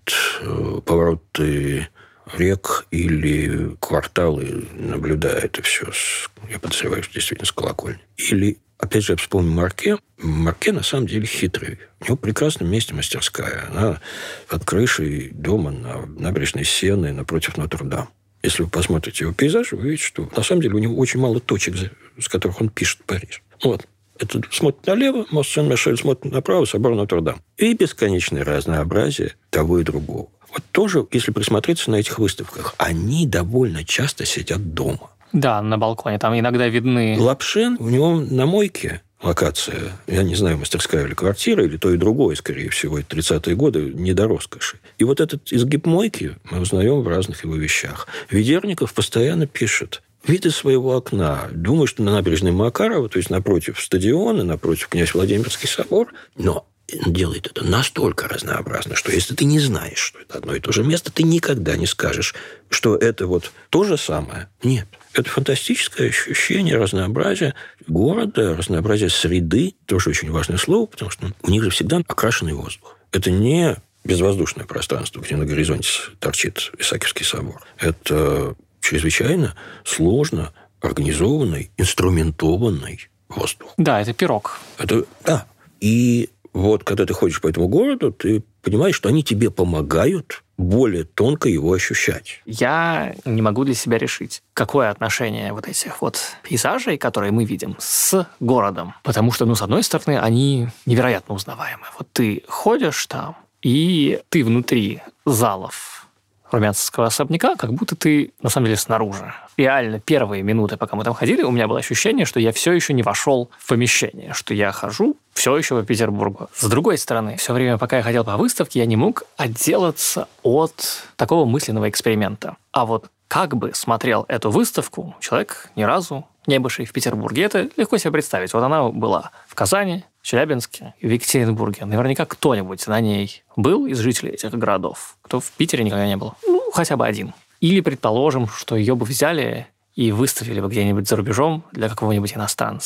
повороты рек или кварталы, наблюдая это все, я подозреваю, что действительно с колокольни. Или, опять же, я вспомню Марке. Марке, на самом деле, хитрый. У него в прекрасном месте мастерская. Она под крышей дома на набережной Сены напротив Нотр-Дам. Если вы посмотрите его пейзаж, вы увидите, что, на самом деле, у него очень мало точек, с которых он пишет Париж. Вот. Это смотрит налево, мост Сен-Мишель, смотрит направо, собор Нотр-Дам. И бесконечное разнообразие того и другого. Вот тоже, если присмотреться на этих выставках, они довольно часто сидят дома. Да, на балконе. Там иногда видны... Лапшин, у него на мойке локация, я не знаю, мастерская или квартира, или то и другое, скорее всего, это 30-е годы, не до роскоши. И вот этот изгиб мойки мы узнаем в разных его вещах. Ведерников постоянно пишет вид из своего окна. Думаю, что на набережной Макарова, то есть напротив стадиона, напротив князь Владимирский собор, но он делает это настолько разнообразно, что если ты не знаешь, что это одно и то же место, ты никогда не скажешь, что это вот то же самое. Нет. Это фантастическое ощущение разнообразия города, разнообразия среды. Тоже очень важное слово, потому что у них же всегда окрашенный воздух. Это не безвоздушное пространство, где на горизонте торчит Исаакиевский собор. Это чрезвычайно сложно организованный, инструментованный воздух. Да, это пирог. Да. И вот когда ты ходишь по этому городу, ты понимаешь, что они тебе помогают более тонко его ощущать. Я не могу для себя решить, какое отношение вот этих вот пейзажей, которые мы видим, с городом. Потому что, с одной стороны, они невероятно узнаваемы. Вот ты ходишь там, и ты внутри залов Румянцевского особняка, как будто ты, на самом деле, снаружи. Реально, первые минуты, пока мы там ходили, у меня было ощущение, что я все еще не вошел в помещение, что я хожу все еще по Петербургу. С другой стороны, все время, пока я ходил по выставке, я не мог отделаться от такого мысленного эксперимента. А вот как бы смотрел эту выставку человек, ни разу не бывший в Петербурге. Это легко себе представить. Вот она была в Казани, Челябинске и в Екатеринбурге. Наверняка кто-нибудь на ней был из жителей этих городов, кто в Питере никогда не был. Хотя бы один. Или, предположим, что ее бы взяли и выставили бы где-нибудь за рубежом для какого-нибудь иностранца.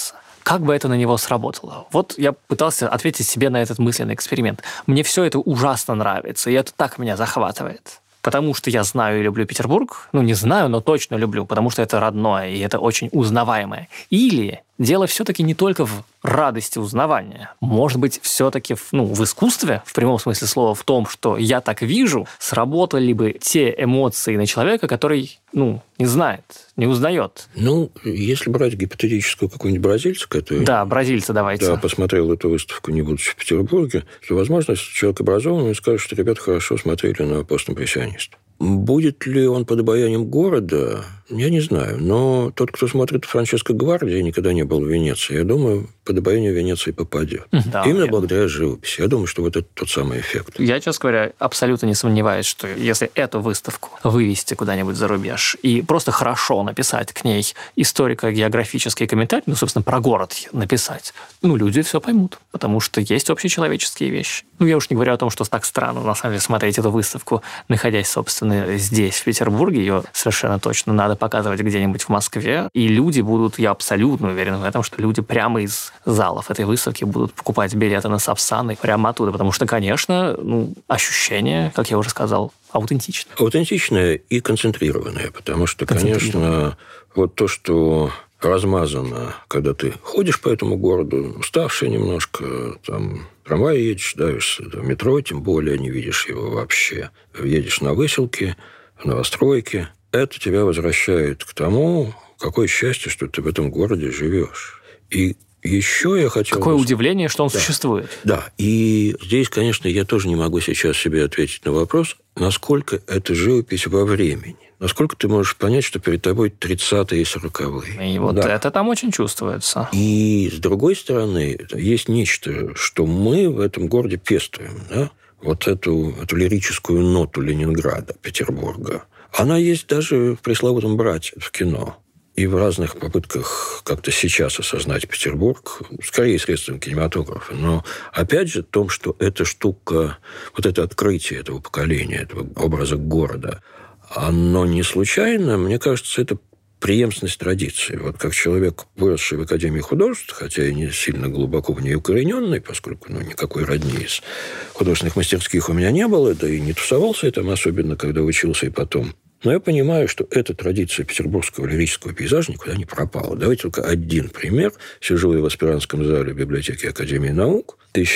как бы это на него сработало? Вот я пытался ответить себе на этот мысленный эксперимент. Мне все это ужасно нравится, и это так меня захватывает. Потому что я знаю и люблю Петербург. Не знаю, но точно люблю, потому что это родное, и это очень узнаваемое. Или дело все-таки не только в радости узнавания. Может быть, все-таки в искусстве, в прямом смысле слова, в том, что я так вижу, сработали бы те эмоции на человека, который, не знает, не узнает. Если брать гипотетического какого-нибудь бразильца, который... Да, бразильца давайте. Да, посмотрел эту выставку, не будучи в Петербурге, то, возможно, если человек образованный, он скажет, что ребята хорошо смотрели на постимпрессионистов. Будет ли он под обаянием города, я не знаю. Но тот, кто смотрит Франческо Гварди, никогда не был в Венеции, я думаю, под обаяние Венеции попадет. Да, именно благодаря живописи. Я думаю, что вот это тот самый эффект. Я, честно говоря, абсолютно не сомневаюсь, что если эту выставку вывести куда-нибудь за рубеж и просто хорошо написать к ней историко-географический комментарий, собственно, про город написать, люди все поймут, потому что есть общечеловеческие вещи. Я уж не говорю о том, что так странно, на самом деле, смотреть эту выставку, находясь, собственно, здесь, в Петербурге. Ее совершенно точно надо показывать где-нибудь в Москве. И люди будут, я абсолютно уверен в этом, что люди прямо из залов этой выставки будут покупать билеты на Сапсан прямо оттуда. Потому что, конечно, ощущение, как я уже сказал, аутентичное. Аутентичное и концентрированное. Потому что, конечно, вот то, что размазано, когда ты ходишь по этому городу, уставший немножко, там трамвай едешь, давишься до метро, тем более не видишь его вообще. Едешь на Выселке, в новостройке. Это тебя возвращает к тому, какое счастье, что ты в этом городе живешь. И еще я хотел... Какое удивление, что он существует. Да, и здесь, конечно, я тоже не могу сейчас себе ответить на вопрос, насколько это живопись во времени. Насколько ты можешь понять, что перед тобой 30-е и 40-е. И вот это там очень чувствуется. И, с другой стороны, есть нечто, что мы в этом городе пестуем. Да? Вот эту лирическую ноту Ленинграда, Петербурга. Она есть даже в пресловутом «Брате» в кино. И в разных попытках как-то сейчас осознать Петербург, скорее средством кинематографа. Но, опять же, в том, что эта штука, вот это открытие этого поколения, этого образа города, оно не случайно, мне кажется, это преемственность традиции. Вот как человек, выросший в Академии художеств, хотя и не сильно глубоко в ней укорененный, поскольку никакой родни из художественных мастерских у меня не было, да и не тусовался я там, особенно когда учился и потом. Но я понимаю, что эта традиция петербургского лирического пейзажа никуда не пропала. Давайте только один пример. Сижу я в аспирантском зале библиотеки Академии наук.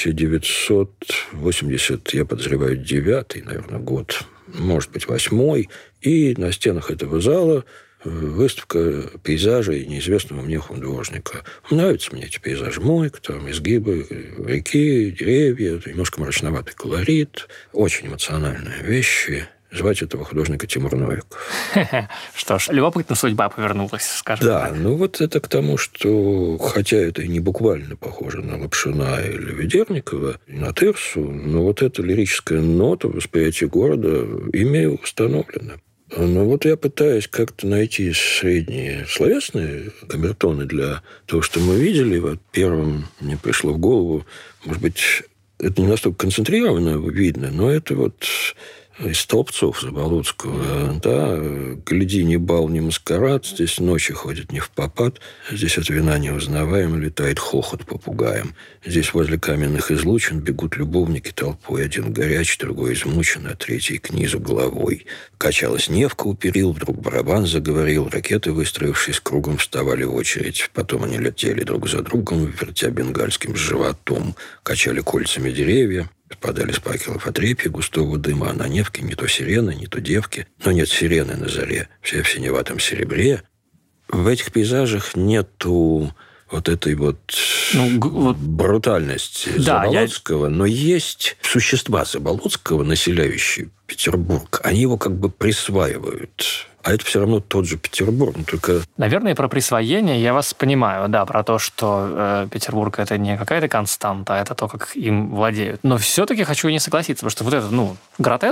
1980, я подозреваю, 9-й, наверное, год, может быть, 8-й. И на стенах этого зала выставка пейзажей неизвестного мне художника. Нравятся мне эти пейзажи. Мойка, там, изгибы реки, деревья, немножко мрачноватый колорит. Очень эмоциональные вещи. Звать этого художника Тимур Новиков. Что ж, любопытно судьба повернулась, скажем так. Да, вот это к тому, что, хотя это и не буквально похоже на Лапшина или Ведерникова, и на Тырсу, но вот эта лирическая нота восприятия города ими установлена. Но вот я пытаюсь как-то найти средние словесные камертоны для того, что мы видели. Вот первым мне пришло в голову, может быть, это не настолько концентрированно видно, но это вот из «Столбцов» Заболоцкого. Да, гляди, ни бал, ни маскарад, здесь ночи ходят не впопад, здесь от вина неузнаваем летает хохот попугаем. Здесь возле каменных излучин бегут любовники толпой, один горячий, другой измучен, а третий к низу головой. Качалась Невка у перил, вдруг барабан заговорил, ракеты, выстроившись кругом, вставали в очередь. Потом они летели друг за другом, вертя бенгальским животом, качали кольцами деревья. Подали с факелов отрепья густого дыма, а на Невке не то сирены, не то девки. Но нет сирены на заре, все в синеватом серебре. В этих пейзажах нету вот этой вот брутальности Заболоцкого, но есть существа Заболоцкого, населяющие Петербург. Они его как бы присваивают. А это все равно тот же Петербург, только... Наверное, про присвоение я вас понимаю, да, про то, что Петербург – это не какая-то константа, а это то, как им владеют. Но все-таки хочу не согласиться, потому что вот этот, гротеск,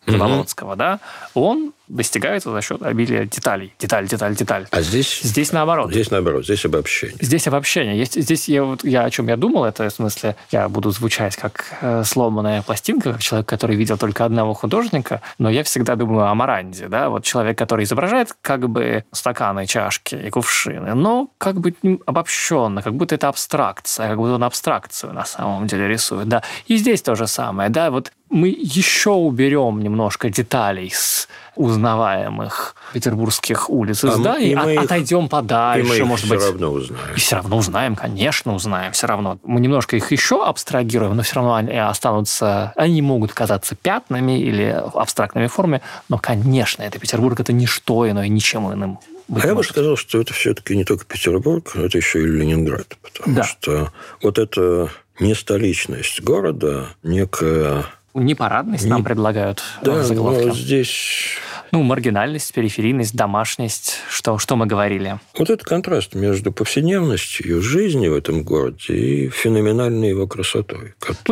Заболоцкого, да, он достигается за счет обилия деталей. Деталь. А здесь наоборот. Здесь наоборот, здесь обобщение. Здесь обобщение. Здесь я о чем я думал, это в смысле, я буду звучать как сломанная пластинка, как человек, который видел только одного художника, но я всегда думаю о Маранде, да, вот человек, который изображает как бы стаканы, чашки и кувшины, но как бы обобщенно, как будто это абстракция, как будто он абстракцию на самом деле рисует, да. И здесь то же самое, да, вот мы еще уберем немножко деталей с узнаваемых петербургских улиц и зданий, отойдем подальше, может быть. И все равно узнаем. И все равно узнаем, конечно, узнаем, все равно. Мы немножко их еще абстрагируем, но все равно они останутся, они могут казаться пятнами или абстрактными формами, но, конечно, это Петербург, это ничто иное, ничем иным. Я бы сказал, что это все-таки не только Петербург, но это еще и Ленинград, потому что вот эта нестоличность города, некая... Непарадность нам предлагают в заголовке. Но здесь... маргинальность, периферийность, домашность, что мы говорили. Вот этот контраст между повседневностью жизни в этом городе и феноменальной его красотой.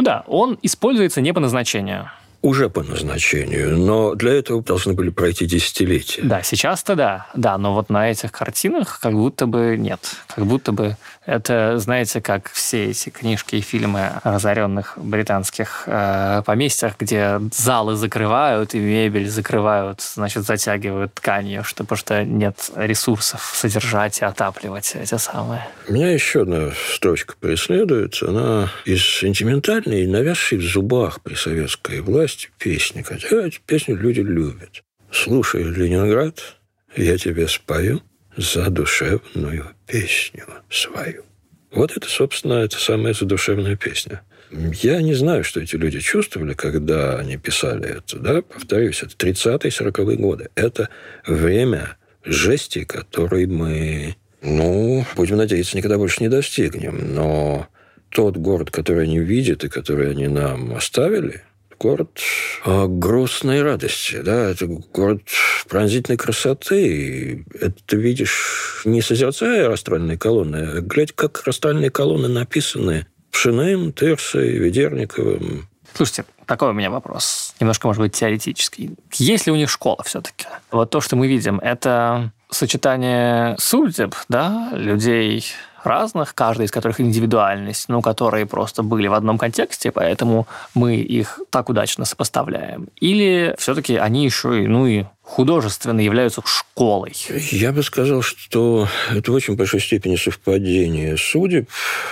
Он используется не по назначению. Уже по назначению, но для этого должны были пройти десятилетия. Да, сейчас-то да, но вот на этих картинах как будто бы нет. Как будто бы это, знаете, как все эти книжки и фильмы о разоренных британских поместьях, где залы закрывают и мебель закрывают, значит, затягивают тканью, потому что нет ресурсов содержать и отапливать эти самые. Меня еще одна строчка преследует. Она из сентиментальной и навязшей в зубах при советской власти песни. Хотя эти песни люди любят. «Слушай, Ленинград, я тебе спою задушевную песню свою». Вот это, собственно, это самая задушевная песня. Я не знаю, что эти люди чувствовали, когда они писали это. Да? Повторюсь, это 30-е, 40-е годы. Это время жести, которой мы, будем надеяться, никогда больше не достигнем. Но тот город, который они видят и который они нам оставили, город грустной радости, да, это город пронзительной красоты. И это ты видишь, не созерцая растральные колонны, а глядя, как растральные колонны написаны Пшиным, Тырсой, Ведерниковым. Слушайте, такой у меня вопрос, немножко, может быть, теоретический. Есть ли у них школа все-таки? Вот то, что мы видим, это сочетание судеб, да, людей разных, каждый из которых индивидуальность, которые просто были в одном контексте, поэтому мы их так удачно сопоставляем. Или все-таки они еще и художественно являются школой? Я бы сказал, что это в очень большой степени совпадение судеб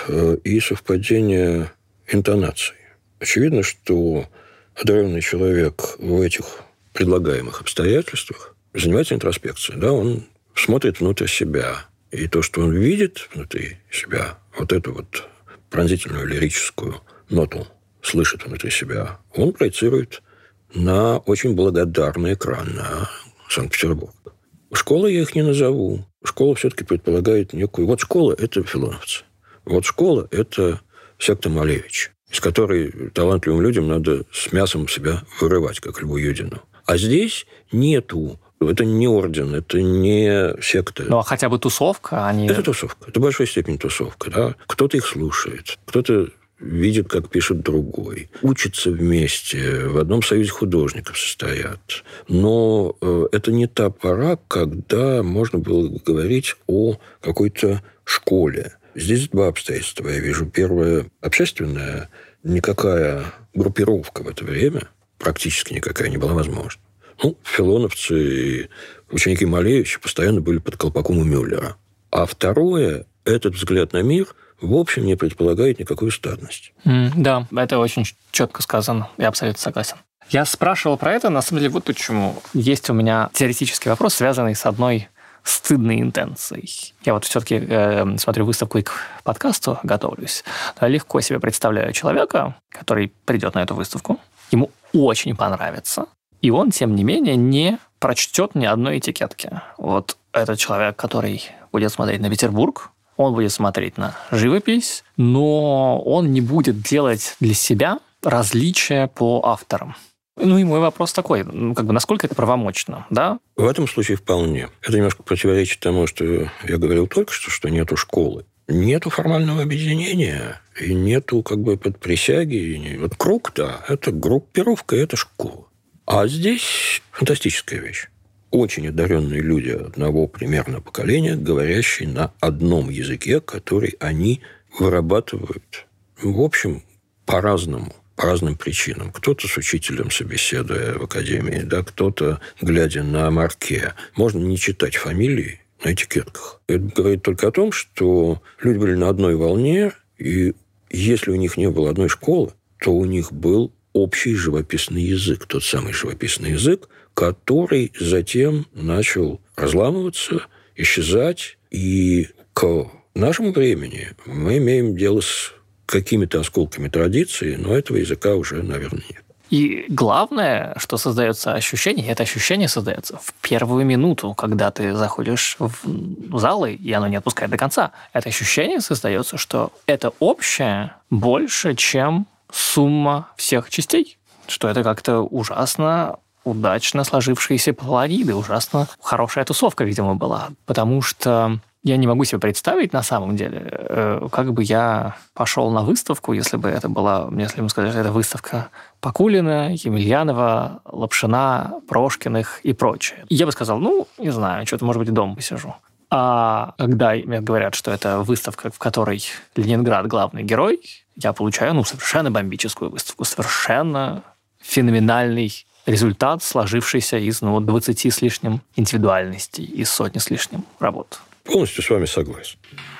и совпадение интонаций. Очевидно, что одаренный человек в этих предлагаемых обстоятельствах занимается интроспекцией. Да? Он смотрит внутрь себя. И то, что он видит внутри себя, вот эту вот пронзительную лирическую ноту слышит внутри себя, он проецирует на очень благодарный экран, на Санкт-Петербург. Школы я их не назову. Школа все-таки предполагает некую... Вот школа – это филоновцы. Вот школа – это секта Малевича, из которой талантливым людям надо с мясом себя вырывать, как Льву Юдину. А здесь нету. Это не орден, это не секта. А хотя бы тусовка? Это тусовка. Это в большой степени тусовка. Да? Кто-то их слушает, кто-то видит, как пишет другой. Учатся вместе, в одном союзе художников состоят. Но это не та пора, когда можно было говорить о какой-то школе. Здесь два обстоятельства. Я вижу. Первое, общественное. Никакая группировка в это время, практически никакая, не была возможна. Филоновцы и ученики Малевича постоянно были под колпаком у Мюллера. А второе, этот взгляд на мир, в общем, не предполагает никакой стадности. Да, это очень четко сказано. Я абсолютно согласен. Я спрашивал про это, на самом деле, вот почему. Есть у меня теоретический вопрос, связанный с одной стыдной интенцией. Я вот все-таки смотрю выставку и к подкасту готовлюсь. Легко себе представляю человека, который придет на эту выставку, ему очень понравится, и он, тем не менее, не прочтет ни одной этикетки. Вот этот человек, который будет смотреть на Петербург, он будет смотреть на живопись, но он не будет делать для себя различия по авторам. И мой вопрос такой, насколько это правомочно, да? В этом случае вполне. Это немножко противоречит тому, что я говорил только что нету школы. Нету формального объединения, и нету подприсяги. Вот круг, да, это группировка, это школа. А здесь фантастическая вещь. Очень одаренные люди одного примерно поколения, говорящие на одном языке, который они вырабатывают, в общем, по-разному, по разным причинам. Кто-то с учителем собеседуя в академии, да, кто-то, глядя на марке. Можно не читать фамилии на этикетках. Это говорит только о том, что люди были на одной волне, и если у них не было одной школы, то у них был общий живописный язык, тот самый живописный язык, который затем начал разламываться, исчезать. И к нашему времени мы имеем дело с какими-то осколками традиции, но этого языка уже, наверное, нет. И главное, что создается ощущение, это ощущение создается в первую минуту, когда ты заходишь в залы, и оно не отпускает до конца. Это ощущение создается, что это общее больше, чем сумма всех частей. Что это как-то ужасно удачно сложившиеся половины, ужасно хорошая тусовка, видимо, была. Потому что я не могу себе представить, на самом деле, как бы я пошел на выставку, если бы это была, если мы сказали, что это выставка Пакулина, Емельянова, Лапшина, Прошкиных и прочее. И я бы сказал, не знаю, что-то, может быть, дома посижу. А когда мне говорят, что это выставка, в которой Ленинград главный герой, я получаю, совершенно бомбическую выставку, совершенно феноменальный результат, сложившийся из 20 с лишним индивидуальностей, из сотни с лишним работ. Полностью с вами согласен.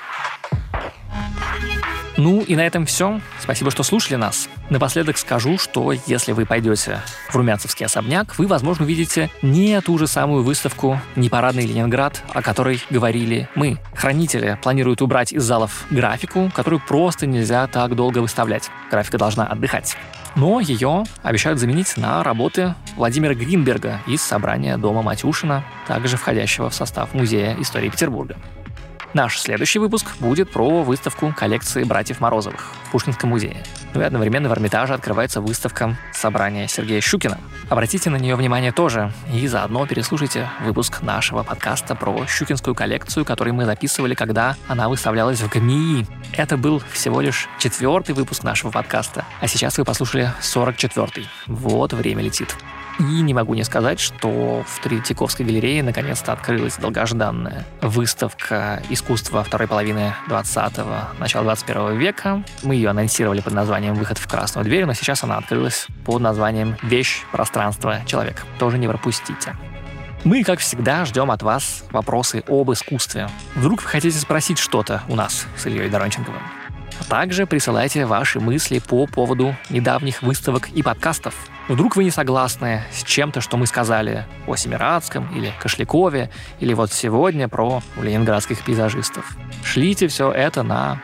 И на этом все. Спасибо, что слушали нас. Напоследок скажу, что если вы пойдете в Румянцевский особняк, вы, возможно, увидите не ту же самую выставку «Непарадный Ленинград», о которой говорили мы. Хранители планируют убрать из залов графику, которую просто нельзя так долго выставлять. Графика должна отдыхать. Но ее обещают заменить на работы Владимира Гринберга из собрания дома Матюшина, также входящего в состав Музея истории Петербурга. Наш следующий выпуск будет про выставку коллекции братьев Морозовых в Пушкинском музее. И одновременно в Эрмитаже открывается выставка собрания Сергея Щукина. Обратите на нее внимание тоже и заодно переслушайте выпуск нашего подкаста про щукинскую коллекцию, который мы записывали, когда она выставлялась в ГМИИ. Это был всего лишь 4-й выпуск нашего подкаста, а сейчас вы послушали 44-й. Вот время летит. И не могу не сказать, что в Третьяковской галерее наконец-то открылась долгожданная выставка искусства второй половины 20-го, начала 21 века. Мы ее анонсировали под названием «Выход в красную дверь», но сейчас она открылась под названием «Вещь, пространство, человек». Тоже не пропустите. Мы, как всегда, ждем от вас вопросы об искусстве. Вдруг вы хотите спросить что-то у нас с Ильей Доронченковым. А также присылайте ваши мысли по поводу недавних выставок и подкастов. Вдруг вы не согласны с чем-то, что мы сказали о Семирадском или Кошлякове, или вот сегодня про ленинградских пейзажистов. Шлите все это на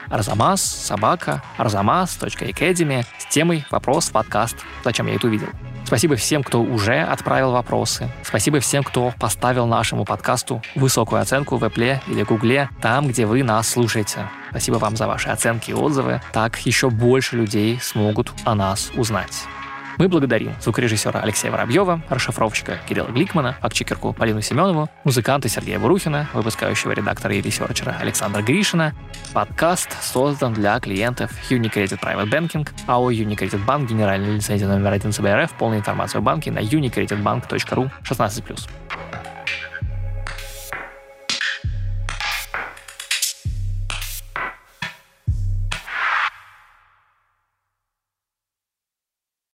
arzamas@arzamas.academy с темой «Вопрос в подкаст. Зачем я это увидел?». Спасибо всем, кто уже отправил вопросы. Спасибо всем, кто поставил нашему подкасту высокую оценку в Apple или Гугле, там, где вы нас слушаете. Спасибо вам за ваши оценки и отзывы. Так еще больше людей смогут о нас узнать. Мы благодарим звукорежиссера Алексея Воробьева, расшифровщика Кирилла Гликмана, фактчекерку Полину Семенову, музыканта Сергея Бурухина, выпускающего редактора и ресерчера Александра Гришина. Подкаст создан для клиентов Unicredit Private Banking, АО Unicredit Bank, генеральная лицензия номер 1 ЦБРФ, полная информация о банке на unicreditbank.ru 16+.